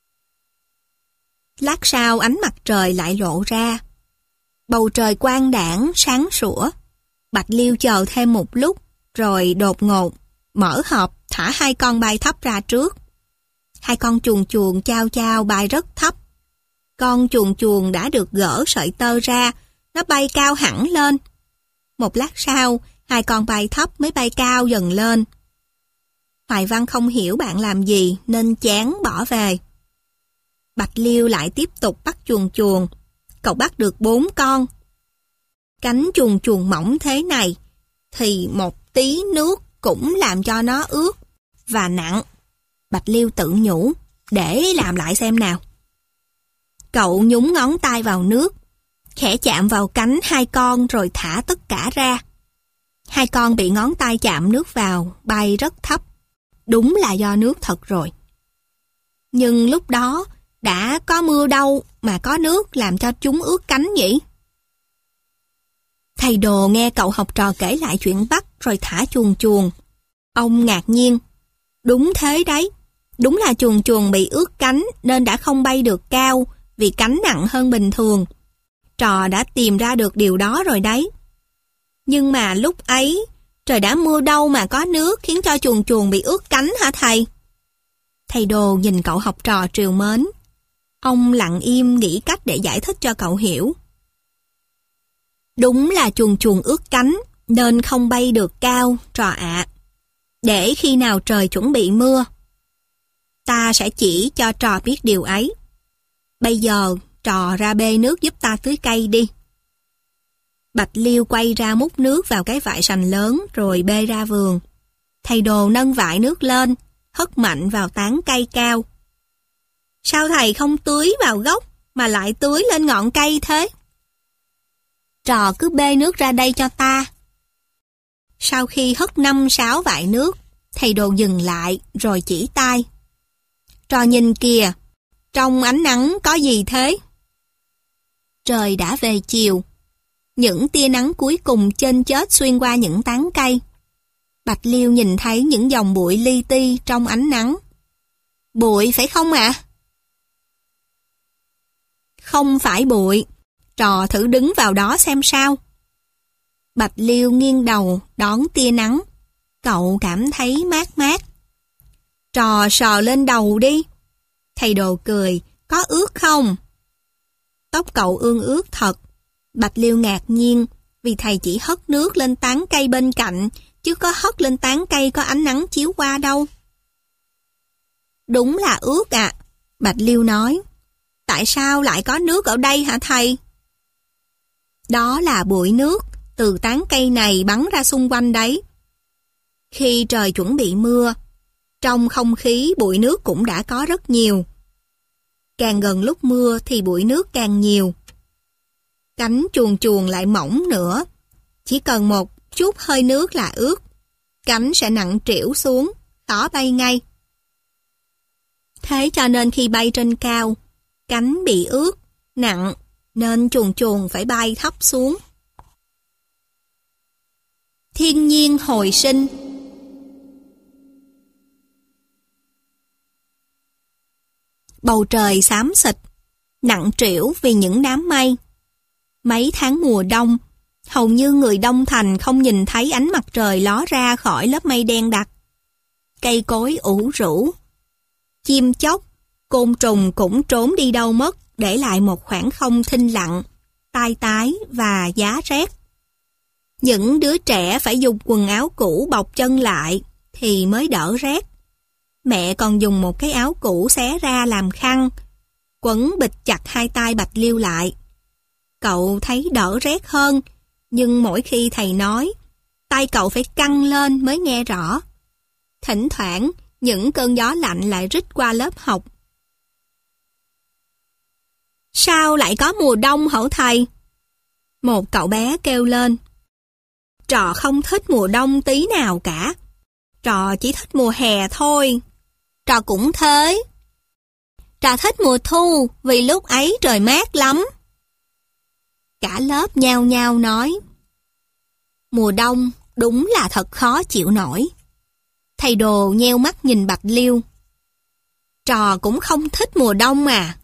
Lát sau ánh mặt trời lại lộ ra. Bầu trời quang đãng sáng sủa. Bạch Liêu chờ thêm một lúc rồi đột ngột mở hộp thả hai con bay thấp ra trước. Hai con chuồn chuồn chao chao bay rất thấp. Con chuồn chuồn đã được gỡ sợi tơ ra, nó bay cao hẳn lên. Một lát sau, hai con bay thấp mới bay cao dần lên. Hoài Văn không hiểu bạn làm gì nên chán bỏ về. Bạch Liêu lại tiếp tục bắt chuồn chuồn. Cậu bắt được bốn con. Cánh chuồn chuồn mỏng thế này thì một tí nước cũng làm cho nó ướt và nặng. Bạch Liêu tự nhủ, để làm lại xem nào. Cậu nhúng ngón tay vào nước, khẽ chạm vào cánh hai con rồi thả tất cả ra. Hai con bị ngón tay chạm nước vào, bay rất thấp. Đúng là do nước thật rồi. Nhưng lúc đó đã có mưa đâu mà có nước làm cho chúng ướt cánh nhỉ? Thầy Đồ nghe cậu học trò kể lại chuyện bắt rồi thả chuồn chuồn. Ông ngạc nhiên. Đúng thế đấy. Đúng là chuồn chuồn bị ướt cánh nên đã không bay được cao vì cánh nặng hơn bình thường. Trò đã tìm ra được điều đó rồi đấy. Nhưng mà lúc ấy, trời đã mưa đâu mà có nước khiến cho chuồn chuồn bị ướt cánh hả thầy? Thầy Đồ nhìn cậu học trò trìu mến. Ông lặng im nghĩ cách để giải thích cho cậu hiểu. Đúng là chuồn chuồn ướt cánh nên không bay được cao, trò ạ. Để khi nào trời chuẩn bị mưa, ta sẽ chỉ cho trò biết điều ấy. Bây giờ, trò ra bê nước giúp ta tưới cây đi. Bạch Liêu quay ra múc nước vào cái vại sành lớn rồi bê ra vườn. Thầy Đồ nâng vại nước lên, hất mạnh vào tán cây cao. Sao thầy không tưới vào gốc mà lại tưới lên ngọn cây thế? Trò cứ bê nước ra đây cho ta. Sau khi hất năm sáu vại nước, thầy Đồ dừng lại rồi chỉ tay. Trò nhìn kìa, trong ánh nắng có gì thế? Trời đã về chiều. Những tia nắng cuối cùng chênh chớt xuyên qua những tán cây. Bạch Liêu nhìn thấy những dòng bụi li ti trong ánh nắng. Bụi phải không ạ? À? Không phải bụi. Trò thử đứng vào đó xem sao. Bạch Liêu nghiêng đầu đón tia nắng. Cậu cảm thấy mát mát. Trò sờ lên đầu đi. Thầy Đồ cười, có ướt không? Tóc cậu ương ướt thật. Bạch Liêu ngạc nhiên vì thầy chỉ hất nước lên tán cây bên cạnh, chứ có hất lên tán cây có ánh nắng chiếu qua đâu. Đúng là ướt ạ, à, Bạch Liêu nói. Tại sao lại có nước ở đây hả thầy? Đó là bụi nước, từ tán cây này bắn ra xung quanh đấy. Khi trời chuẩn bị mưa, trong không khí bụi nước cũng đã có rất nhiều. Càng gần lúc mưa thì bụi nước càng nhiều. Cánh chuồn chuồn lại mỏng nữa. Chỉ cần một chút hơi nước là ướt, cánh sẽ nặng trĩu xuống, khó bay ngay. Thế cho nên khi bay trên cao, cánh bị ướt, nặng, nên chuồn chuồn phải bay thấp xuống. Thiên nhiên hồi sinh. Bầu trời xám xịt, nặng trĩu vì những đám mây. Mấy tháng mùa đông, hầu như người Đông Thành không nhìn thấy ánh mặt trời ló ra khỏi lớp mây đen đặc. Cây cối ủ rũ, chim chóc, côn trùng cũng trốn đi đâu mất, để lại một khoảng không thinh lặng, tai tái và giá rét. Những đứa trẻ phải dùng quần áo cũ bọc chân lại thì mới đỡ rét. Mẹ còn dùng một cái áo cũ xé ra làm khăn, quấn bịt chặt hai tay Bạch Liêu lại. Cậu thấy đỡ rét hơn, nhưng mỗi khi thầy nói, tay cậu phải căng lên mới nghe rõ. Thỉnh thoảng, những cơn gió lạnh lại rít qua lớp học. Sao lại có mùa đông hả thầy? Một cậu bé kêu lên. Trò không thích mùa đông tí nào cả. Trò chỉ thích mùa hè thôi. Trò cũng thế. Trò thích mùa thu vì lúc ấy trời mát lắm. Cả lớp nhao nhao nói. Mùa đông đúng là thật khó chịu nổi. Thầy Đồ nheo mắt nhìn Bạch Liêu. Trò cũng không thích mùa đông mà.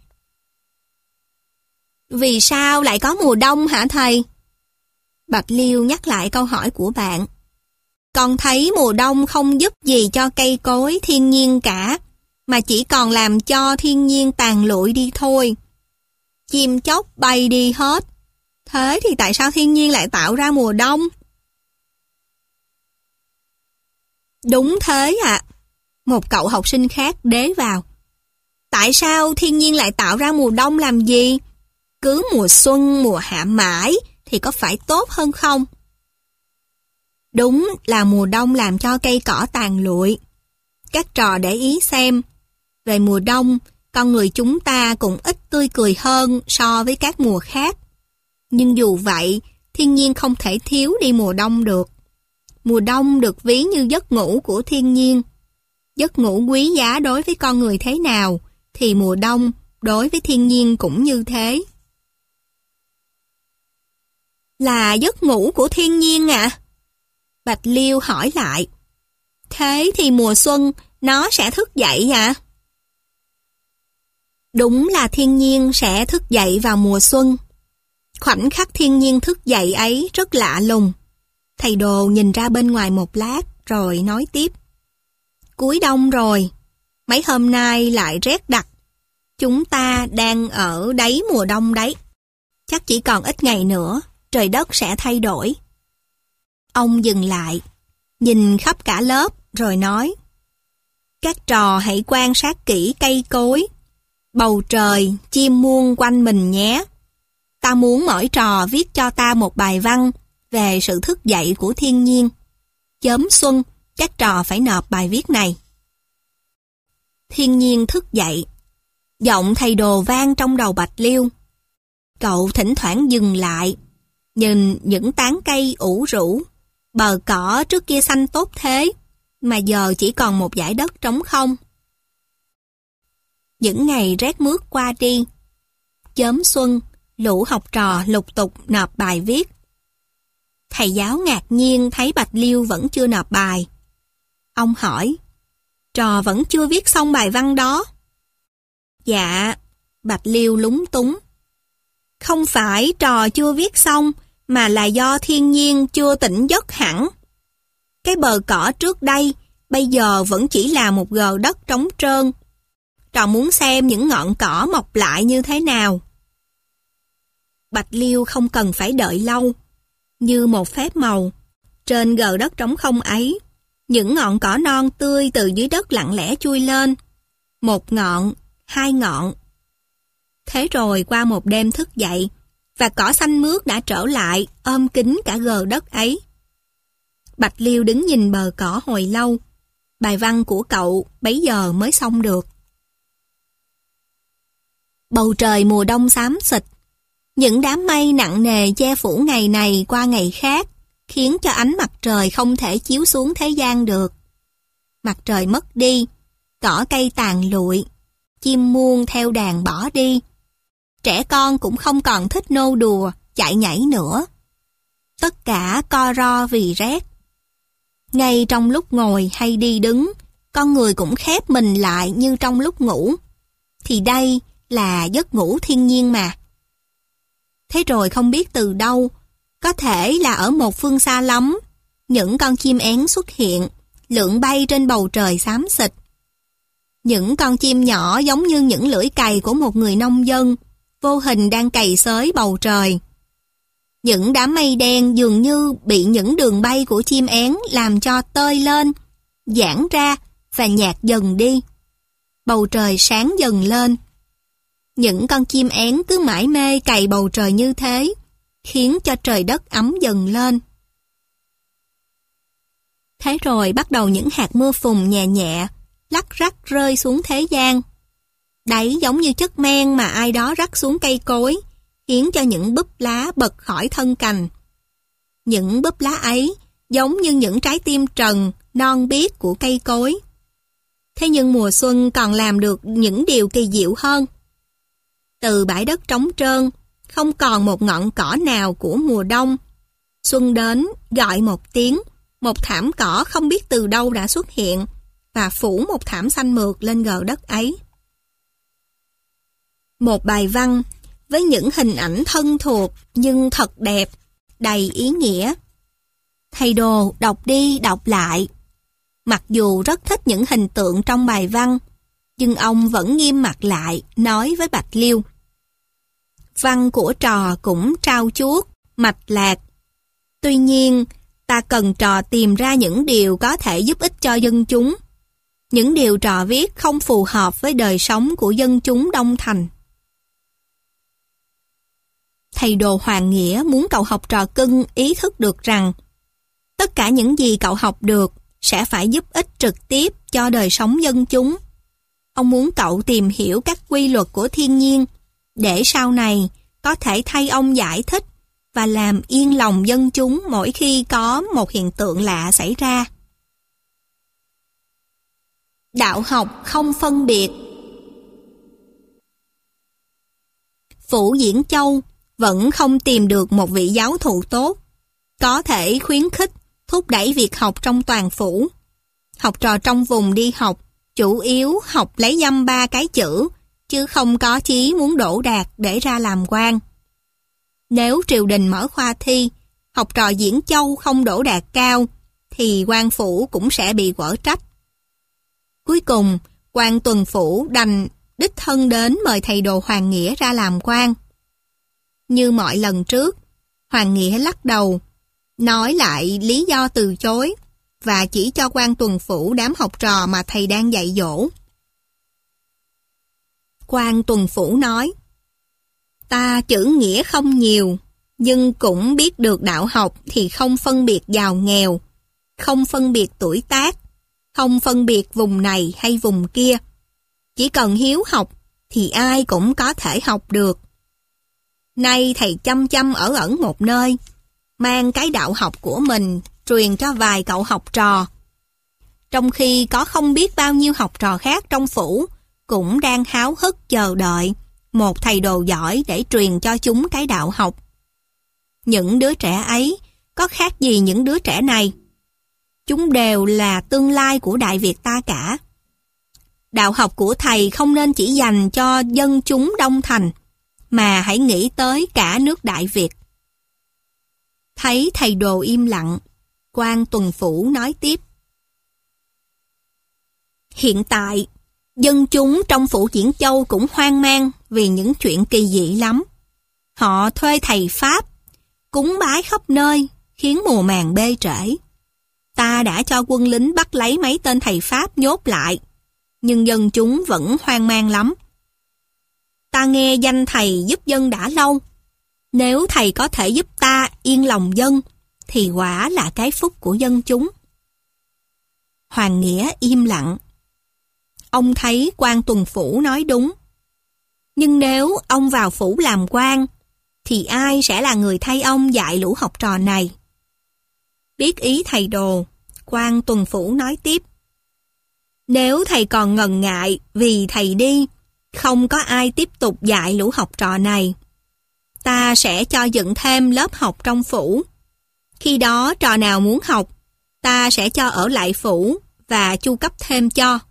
Vì sao lại có mùa đông hả thầy? Bạch Liêu nhắc lại câu hỏi của bạn. Con thấy mùa đông không giúp gì cho cây cối thiên nhiên cả, mà chỉ còn làm cho thiên nhiên tàn lụi đi thôi. Chim chóc bay đi hết. Thế thì tại sao thiên nhiên lại tạo ra mùa đông? Đúng thế ạ. À. Một cậu học sinh khác đế vào. Tại sao thiên nhiên lại tạo ra mùa đông làm gì? Cứ mùa xuân, mùa hạ mãi thì có phải tốt hơn không? Đúng là mùa đông làm cho cây cỏ tàn lụi. Các trò để ý xem. Về mùa đông, con người chúng ta cũng ít tươi cười hơn so với các mùa khác. Nhưng dù vậy, thiên nhiên không thể thiếu đi mùa đông được. Mùa đông được ví như giấc ngủ của thiên nhiên. Giấc ngủ quý giá đối với con người thế nào, thì mùa đông đối với thiên nhiên cũng như thế. Là giấc ngủ của thiên nhiên à? Bạch Liêu hỏi lại. Thế thì mùa xuân nó sẽ thức dậy à? Đúng là thiên nhiên sẽ thức dậy vào mùa xuân. Khoảnh khắc thiên nhiên thức dậy ấy rất lạ lùng. Thầy Đồ nhìn ra bên ngoài một lát rồi nói tiếp. Cuối đông rồi, mấy hôm nay lại rét đặc. Chúng ta đang ở đáy mùa đông đấy. Chắc chỉ còn ít ngày nữa, trời đất sẽ thay đổi. Ông dừng lại, nhìn khắp cả lớp rồi nói. Các trò hãy quan sát kỹ cây cối, bầu trời, chim muông quanh mình nhé. Ta muốn mỗi trò viết cho ta một bài văn về sự thức dậy của thiên nhiên. Chớm xuân, các trò phải nộp bài viết này. Thiên nhiên thức dậy. Giọng thầy Đồ vang trong đầu Bạch Liêu. Cậu thỉnh thoảng dừng lại, nhìn những tán cây ủ rũ, bờ cỏ trước kia xanh tốt thế, mà giờ chỉ còn một dải đất trống không. Những ngày rét mướt qua đi. Chớm xuân, lũ học trò lục tục nộp bài viết. Thầy giáo ngạc nhiên thấy Bạch Liêu vẫn chưa nộp bài. Ông hỏi, trò vẫn chưa viết xong bài văn đó? Dạ, Bạch Liêu lúng túng. Không phải trò chưa viết xong, mà là do thiên nhiên chưa tỉnh giấc hẳn. Cái bờ cỏ trước đây, bây giờ vẫn chỉ là một gờ đất trống trơn. Trò muốn xem những ngọn cỏ mọc lại như thế nào. Bạch Liêu không cần phải đợi lâu. Như một phép màu, trên gờ đất trống không ấy, những ngọn cỏ non tươi từ dưới đất lặng lẽ chui lên. Một ngọn, hai ngọn. Thế rồi qua một đêm thức dậy, và cỏ xanh mướt đã trở lại, ôm kín cả gờ đất ấy. Bạch Liêu đứng nhìn bờ cỏ hồi lâu. Bài văn của cậu bấy giờ mới xong được. Bầu trời mùa đông xám xịt. Những đám mây nặng nề che phủ ngày này qua ngày khác, khiến cho ánh mặt trời không thể chiếu xuống thế gian được. Mặt trời mất đi, cỏ cây tàn lụi, chim muông theo đàn bỏ đi. Trẻ con cũng không còn thích nô đùa, chạy nhảy nữa. Tất cả co ro vì rét. Ngay trong lúc ngồi hay đi đứng, con người cũng khép mình lại như trong lúc ngủ. Thì đây là giấc ngủ thiên nhiên mà. Thế rồi không biết từ đâu, có thể là ở một phương xa lắm, những con chim én xuất hiện, lượn bay trên bầu trời xám xịt. Những con chim nhỏ giống như những lưỡi cày của một người nông dân, vô hình đang cày xới bầu trời. Những đám mây đen dường như bị những đường bay của chim én làm cho tơi lên, giãn ra và nhạt dần đi. Bầu trời sáng dần lên. Những con chim én cứ mải mê cày bầu trời như thế, khiến cho trời đất ấm dần lên. Thế rồi bắt đầu những hạt mưa phùn nhẹ nhẹ, lắc rắc rơi xuống thế gian. Đấy giống như chất men mà ai đó rắc xuống cây cối, khiến cho những búp lá bật khỏi thân cành. Những búp lá ấy giống như những trái tim trần, non biếc của cây cối. Thế nhưng mùa xuân còn làm được những điều kỳ diệu hơn. Từ bãi đất trống trơn, không còn một ngọn cỏ nào của mùa đông. Xuân đến, gọi một tiếng, một thảm cỏ không biết từ đâu đã xuất hiện, và phủ một thảm xanh mượt lên gờ đất ấy. Một bài văn với những hình ảnh thân thuộc nhưng thật đẹp, đầy ý nghĩa. Thầy Đồ đọc đi đọc lại. Mặc dù rất thích những hình tượng trong bài văn, nhưng ông vẫn nghiêm mặt lại, nói với Bạch Liêu. Văn của trò cũng trau chuốt, mạch lạc. Tuy nhiên, ta cần trò tìm ra những điều có thể giúp ích cho dân chúng. Những điều trò viết không phù hợp với đời sống của dân chúng Đông Thành. Thầy Đồ Hoàng Nghĩa muốn cậu học trò cưng ý thức được rằng tất cả những gì cậu học được sẽ phải giúp ích trực tiếp cho đời sống dân chúng. Ông muốn cậu tìm hiểu các quy luật của thiên nhiên để sau này có thể thay ông giải thích và làm yên lòng dân chúng mỗi khi có một hiện tượng lạ xảy ra. Đạo học không phân biệt. Phủ Diễn Châu vẫn không tìm được một vị giáo thụ tốt, có thể khuyến khích, thúc đẩy việc học trong toàn phủ. Học trò trong vùng đi học, chủ yếu học lấy dăm ba cái chữ, chứ không có chí muốn đỗ đạt để ra làm quan. Nếu triều đình mở khoa thi, học trò Diễn Châu không đỗ đạt cao, thì quan phủ cũng sẽ bị quở trách. Cuối cùng, quan tuần phủ đành đích thân đến mời thầy Đồ Hoàng Nghĩa ra làm quan. Như mọi lần trước, Hoàng Nghĩa lắc đầu, nói lại lý do từ chối và chỉ cho quan tuần phủ đám học trò mà thầy đang dạy dỗ. Quan tuần phủ nói, ta chữ nghĩa không nhiều, nhưng cũng biết được đạo học thì không phân biệt giàu nghèo, không phân biệt tuổi tác, không phân biệt vùng này hay vùng kia. Chỉ cần hiếu học thì ai cũng có thể học được. Nay thầy chăm chăm ở ẩn một nơi, mang cái đạo học của mình truyền cho vài cậu học trò. Trong khi có không biết bao nhiêu học trò khác trong phủ cũng đang háo hức chờ đợi một thầy đồ giỏi để truyền cho chúng cái đạo học. Những đứa trẻ ấy có khác gì những đứa trẻ này? Chúng đều là tương lai của Đại Việt ta cả. Đạo học của thầy không nên chỉ dành cho dân chúng Đông Thành, mà hãy nghĩ tới cả nước Đại Việt. Thấy thầy Đồ im lặng, quan tuần phủ nói tiếp. Hiện tại, dân chúng trong phủ Diễn Châu cũng hoang mang vì những chuyện kỳ dị lắm. Họ thuê thầy Pháp, cúng bái khắp nơi, khiến mùa màng bê trễ. Ta đã cho quân lính bắt lấy mấy tên thầy Pháp nhốt lại, nhưng dân chúng vẫn hoang mang lắm. Ta nghe danh thầy giúp dân đã lâu, Nếu thầy có thể giúp ta yên lòng dân, thì quả là cái phúc của dân chúng. Hoàng Nghĩa im lặng. Ông thấy quan tuần phủ nói đúng. Nhưng nếu ông vào phủ làm quan, thì ai sẽ là người thay ông dạy lũ học trò này? Biết ý thầy Đồ, quan tuần phủ nói tiếp. Nếu thầy còn ngần ngại vì thầy đi, không có ai tiếp tục dạy lũ học trò này, ta sẽ cho dựng thêm lớp học trong phủ. Khi đó trò nào muốn học, ta sẽ cho ở lại phủ và chu cấp thêm cho.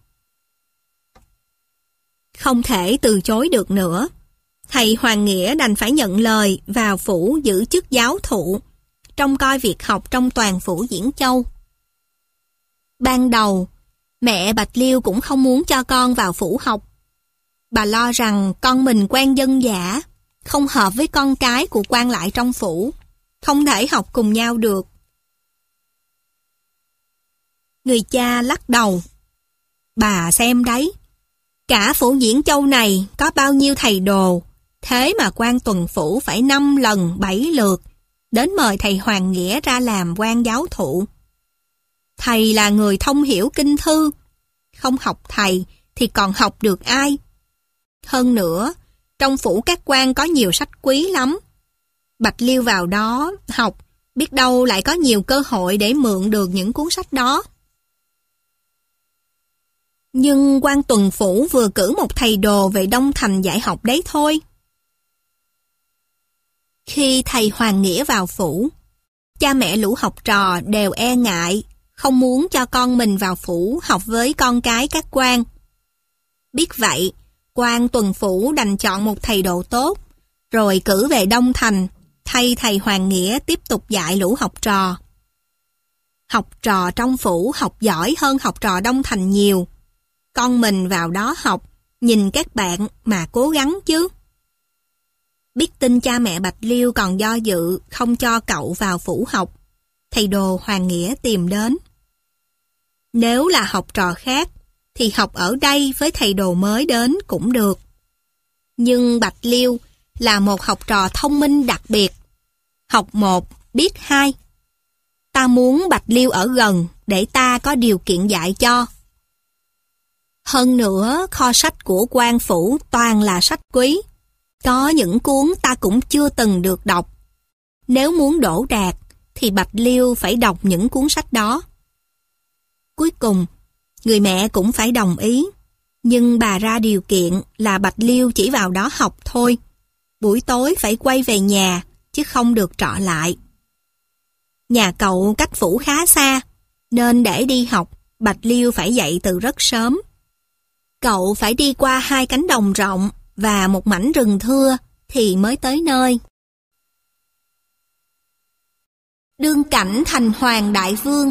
Không thể từ chối được nữa. Thầy Hoàng Nghĩa đành phải nhận lời vào phủ giữ chức giáo thụ, trông coi việc học trong toàn phủ Diễn Châu. Ban đầu, mẹ Bạch Liêu cũng không muốn cho con vào phủ học. Bà lo rằng con mình quen dân dã, không hợp với con cái của quan lại trong phủ, không thể học cùng nhau được. Người cha lắc đầu. Bà xem đấy, cả phủ Diễn Châu này có bao nhiêu thầy Đồ, thế mà quan tuần phủ phải năm lần bảy lượt đến mời thầy Hoàng Nghĩa ra làm quan giáo thụ. Thầy là người thông hiểu kinh thư, không học thầy thì còn học được ai? Hơn nữa, trong phủ các quan có nhiều sách quý lắm. Bạch Liêu vào đó học, biết đâu lại có nhiều cơ hội để mượn được những cuốn sách đó. Nhưng quan tuần phủ vừa cử một thầy Đồ về Đông Thành dạy học đấy thôi. Khi thầy Hoàng Nghĩa vào phủ, cha mẹ lũ học trò đều e ngại, không muốn cho con mình vào phủ học với con cái các quan. Biết vậy, quan tuần phủ đành chọn một thầy Đồ tốt, rồi cử về Đông Thành, thay thầy Hoàng Nghĩa tiếp tục dạy lũ học trò. Học trò trong phủ học giỏi hơn học trò Đông Thành nhiều. Con mình vào đó học, nhìn các bạn mà cố gắng chứ. Biết tin cha mẹ Bạch Liêu còn do dự không cho cậu vào phủ học, thầy Đồ Hoàng Nghĩa tìm đến. Nếu là học trò khác, thì học ở đây với thầy Đồ mới đến cũng được. Nhưng Bạch Liêu là một học trò thông minh đặc biệt. Học một, biết hai. Ta muốn Bạch Liêu ở gần để ta có điều kiện dạy cho. Hơn nữa, kho sách của quan phủ toàn là sách quý. Có những cuốn ta cũng chưa từng được đọc. Nếu muốn đỗ đạt, thì Bạch Liêu phải đọc những cuốn sách đó. Cuối cùng, người mẹ cũng phải đồng ý. Nhưng bà ra điều kiện là Bạch Liêu chỉ vào đó học thôi. Buổi tối phải quay về nhà, chứ không được trọ lại. Nhà cậu cách phủ khá xa, nên để đi học, Bạch Liêu phải dậy từ rất sớm. Cậu phải đi qua hai cánh đồng rộng và một mảnh rừng thưa thì mới tới nơi. Đương cảnh thành hoàng đại vương.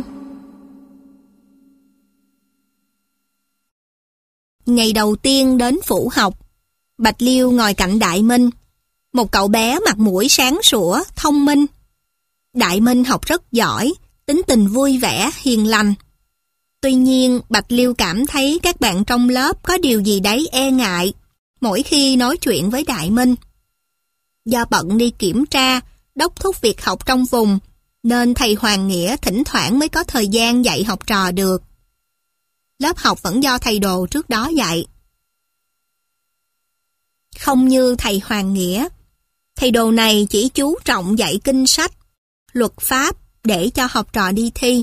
Ngày đầu tiên đến phủ học, Bạch Liêu ngồi cạnh Đại Minh, một cậu bé mặt mũi sáng sủa, thông minh. Đại Minh học rất giỏi, tính tình vui vẻ, hiền lành. Tuy nhiên, Bạch Liêu cảm thấy các bạn trong lớp có điều gì đấy e ngại mỗi khi nói chuyện với Đại Minh. Do bận đi kiểm tra, đốc thúc việc học trong vùng, nên thầy Hoàng Nghĩa thỉnh thoảng mới có thời gian dạy học trò được. Lớp học vẫn do thầy Đồ trước đó dạy. Không như thầy Hoàng Nghĩa, thầy Đồ này chỉ chú trọng dạy kinh sách, luật pháp để cho học trò đi thi.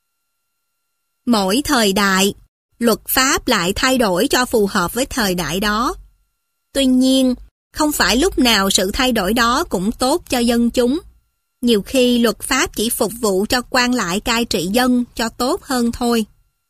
Mỗi thời đại, luật pháp lại thay đổi cho phù hợp với thời đại đó. Tuy nhiên, không phải lúc nào sự thay đổi đó cũng tốt cho dân chúng. Nhiều khi luật pháp chỉ phục vụ cho quan lại cai trị dân cho tốt hơn thôi.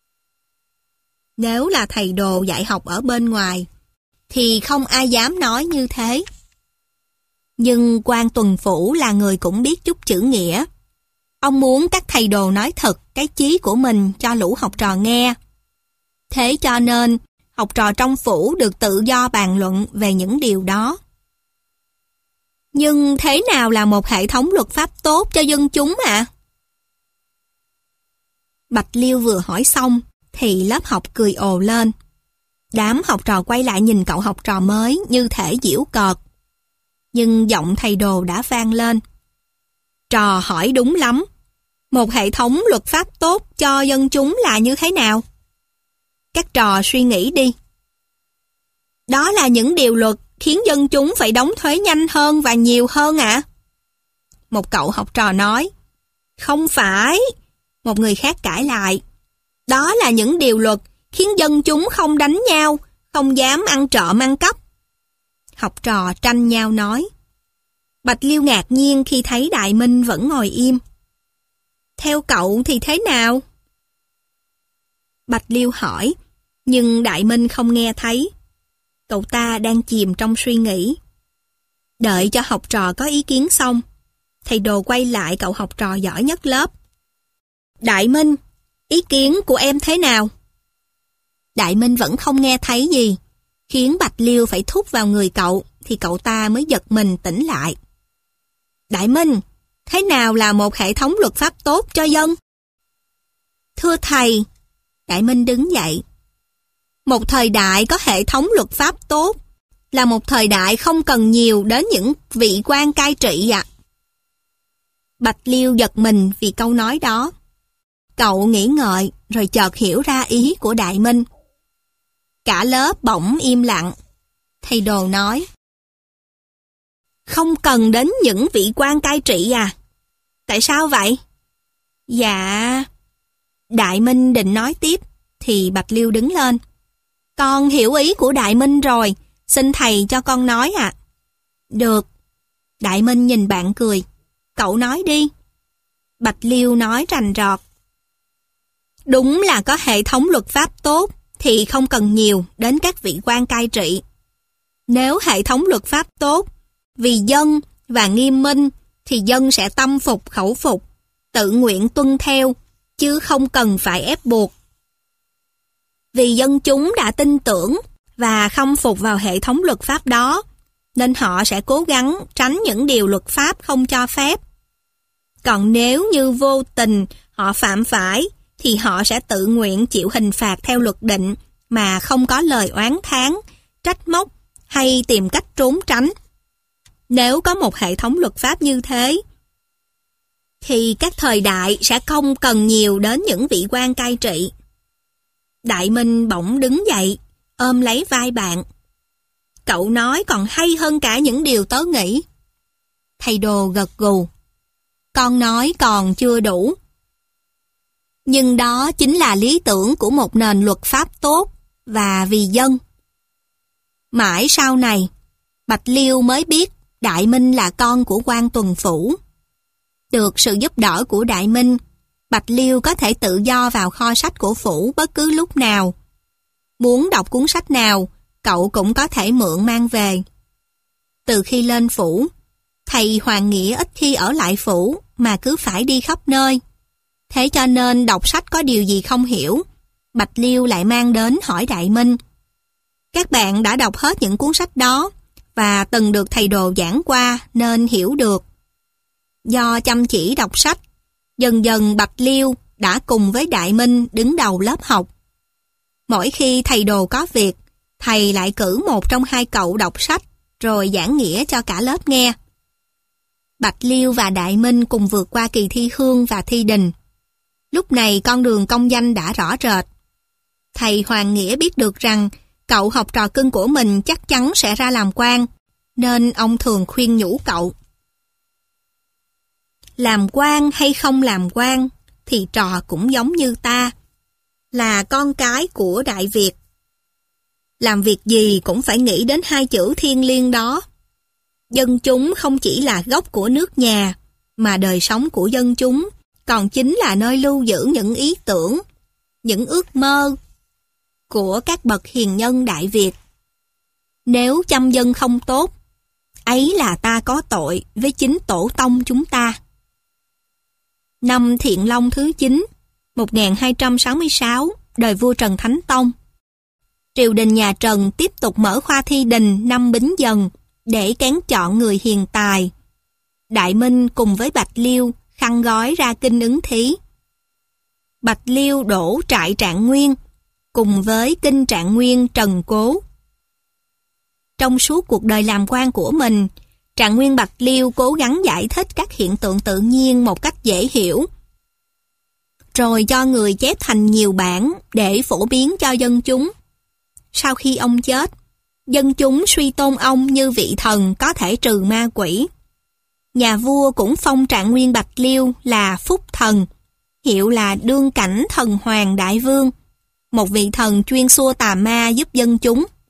Nếu là thầy Đồ dạy học ở bên ngoài, thì không ai dám nói như thế. Nhưng quan tuần phủ là người cũng biết chút chữ nghĩa. Ông muốn các thầy Đồ nói thật cái chí của mình cho lũ học trò nghe. Thế cho nên, học trò trong phủ được tự do bàn luận về những điều đó. Nhưng thế nào là một hệ thống luật pháp tốt cho dân chúng ạ? À? Bạch Liêu vừa hỏi xong, thì lớp học cười ồ lên. Đám học trò quay lại nhìn cậu học trò mới như thể giễu cợt. Nhưng giọng thầy đồ đã vang lên. Trò hỏi đúng lắm. Một hệ thống luật pháp tốt cho dân chúng là như thế nào? Các trò suy nghĩ đi. Đó là những điều luật khiến dân chúng phải đóng thuế nhanh hơn và nhiều hơn ạ. À? Một cậu học trò nói. Không phải. Một người khác cãi lại. Đó là những điều luật khiến dân chúng không đánh nhau, không dám ăn trộm ăn cắp. Học trò tranh nhau nói. Bạch Liêu ngạc nhiên khi thấy Đại Minh vẫn ngồi im. Theo cậu thì thế nào? Bạch Liêu hỏi, nhưng Đại Minh không nghe thấy. Cậu ta đang chìm trong suy nghĩ. Đợi cho học trò có ý kiến xong, thầy đồ quay lại cậu học trò giỏi nhất lớp. Đại Minh, ý kiến của em thế nào? Đại Minh vẫn không nghe thấy gì, khiến Bạch Liêu phải thúc vào người cậu, thì cậu ta mới giật mình tỉnh lại. Đại Minh, thế nào là một hệ thống luật pháp tốt cho dân? Thưa thầy, Đại Minh đứng dậy. Một thời đại có hệ thống luật pháp tốt là một thời đại không cần nhiều đến những vị quan cai trị ạ. À. Bạch Liêu giật mình vì câu nói đó. Cậu nghĩ ngợi rồi chợt hiểu ra ý của Đại Minh. Cả lớp bỗng im lặng. Thầy đồ nói. Không cần đến những vị quan cai trị à? Tại sao vậy? Dạ... Đại Minh định nói tiếp, thì Bạch Liêu đứng lên. Con hiểu ý của Đại Minh rồi, xin thầy cho con nói ạ. À. Được. Đại Minh nhìn bạn cười. Cậu nói đi. Bạch Liêu nói rành rọt. Đúng là có hệ thống luật pháp tốt, thì không cần nhiều đến các vị quan cai trị. Nếu hệ thống luật pháp tốt, vì dân và nghiêm minh, thì dân sẽ tâm phục khẩu phục, tự nguyện tuân theo, chứ không cần phải ép buộc. Vì dân chúng đã tin tưởng và khâm phục vào hệ thống luật pháp đó, nên họ sẽ cố gắng tránh những điều luật pháp không cho phép. Còn nếu như vô tình họ phạm phải, thì họ sẽ tự nguyện chịu hình phạt theo luật định mà không có lời oán thán, trách móc hay tìm cách trốn tránh. Nếu có một hệ thống luật pháp như thế, thì các thời đại sẽ không cần nhiều đến những vị quan cai trị. Đại Minh bỗng đứng dậy, ôm lấy vai bạn. Cậu nói còn hay hơn cả những điều tớ nghĩ. Thầy đồ gật gù. Con nói còn chưa đủ. Nhưng đó chính là lý tưởng của một nền luật pháp tốt và vì dân. Mãi sau này, Bạch Liêu mới biết Đại Minh là con của quan tuần phủ. Được sự giúp đỡ của Đại Minh, Bạch Liêu có thể tự do vào kho sách của phủ bất cứ lúc nào. Muốn đọc cuốn sách nào, cậu cũng có thể mượn mang về. Từ khi lên phủ, thầy Hoàng Nghĩa ít khi ở lại phủ mà cứ phải đi khắp nơi. Thế cho nên đọc sách có điều gì không hiểu, Bạch Liêu lại mang đến hỏi Đại Minh. Các bạn đã đọc hết những cuốn sách đó và từng được thầy đồ giảng qua nên hiểu được. Do chăm chỉ đọc sách, dần dần Bạch Liêu đã cùng với Đại Minh đứng đầu lớp học. Mỗi khi thầy đồ có việc, thầy lại cử một trong hai cậu đọc sách rồi giảng nghĩa cho cả lớp nghe. Bạch Liêu và Đại Minh cùng vượt qua kỳ thi hương và thi đình. Lúc này con đường công danh đã rõ rệt. Thầy Hoàng Nghĩa biết được rằng cậu học trò cưng của mình chắc chắn sẽ ra làm quan, nên ông thường khuyên nhủ cậu. Làm quan hay không làm quan thì trò cũng giống như ta, là con cái của Đại Việt. Làm việc gì cũng phải nghĩ đến hai chữ thiêng liêng đó. Dân chúng không chỉ là gốc của nước nhà, mà đời sống của dân chúng còn chính là nơi lưu giữ những ý tưởng, những ước mơ của các bậc hiền nhân Đại Việt. Nếu chăm dân không tốt, ấy là ta có tội với chính tổ tông chúng ta. Năm Thiện Long thứ chín, một nghìn hai trăm sáu mươi sáu, đời vua Trần Thánh Tông. Triều đình nhà Trần tiếp tục mở khoa thi đình năm Bính Dần để kén chọn người hiền tài. Đại Minh cùng với Bạch Liêu khăn gói ra kinh ứng thí. Bạch Liêu đổ trại Trạng Nguyên cùng với kinh Trạng Nguyên Trần Cố. Trong suốt cuộc đời làm quan của mình, Trạng Nguyên Bạch Liêu cố gắng giải thích các hiện tượng tự nhiên một cách dễ hiểu, rồi cho người chép thành nhiều bản để phổ biến cho dân chúng. Sau khi ông chết, dân chúng suy tôn ông như vị thần có thể trừ ma quỷ. Nhà vua cũng phong Trạng Nguyên Bạch Liêu là Phúc Thần, hiệu là Đương Cảnh Thần Hoàng Đại Vương, một vị thần chuyên xua tà ma giúp dân chúng.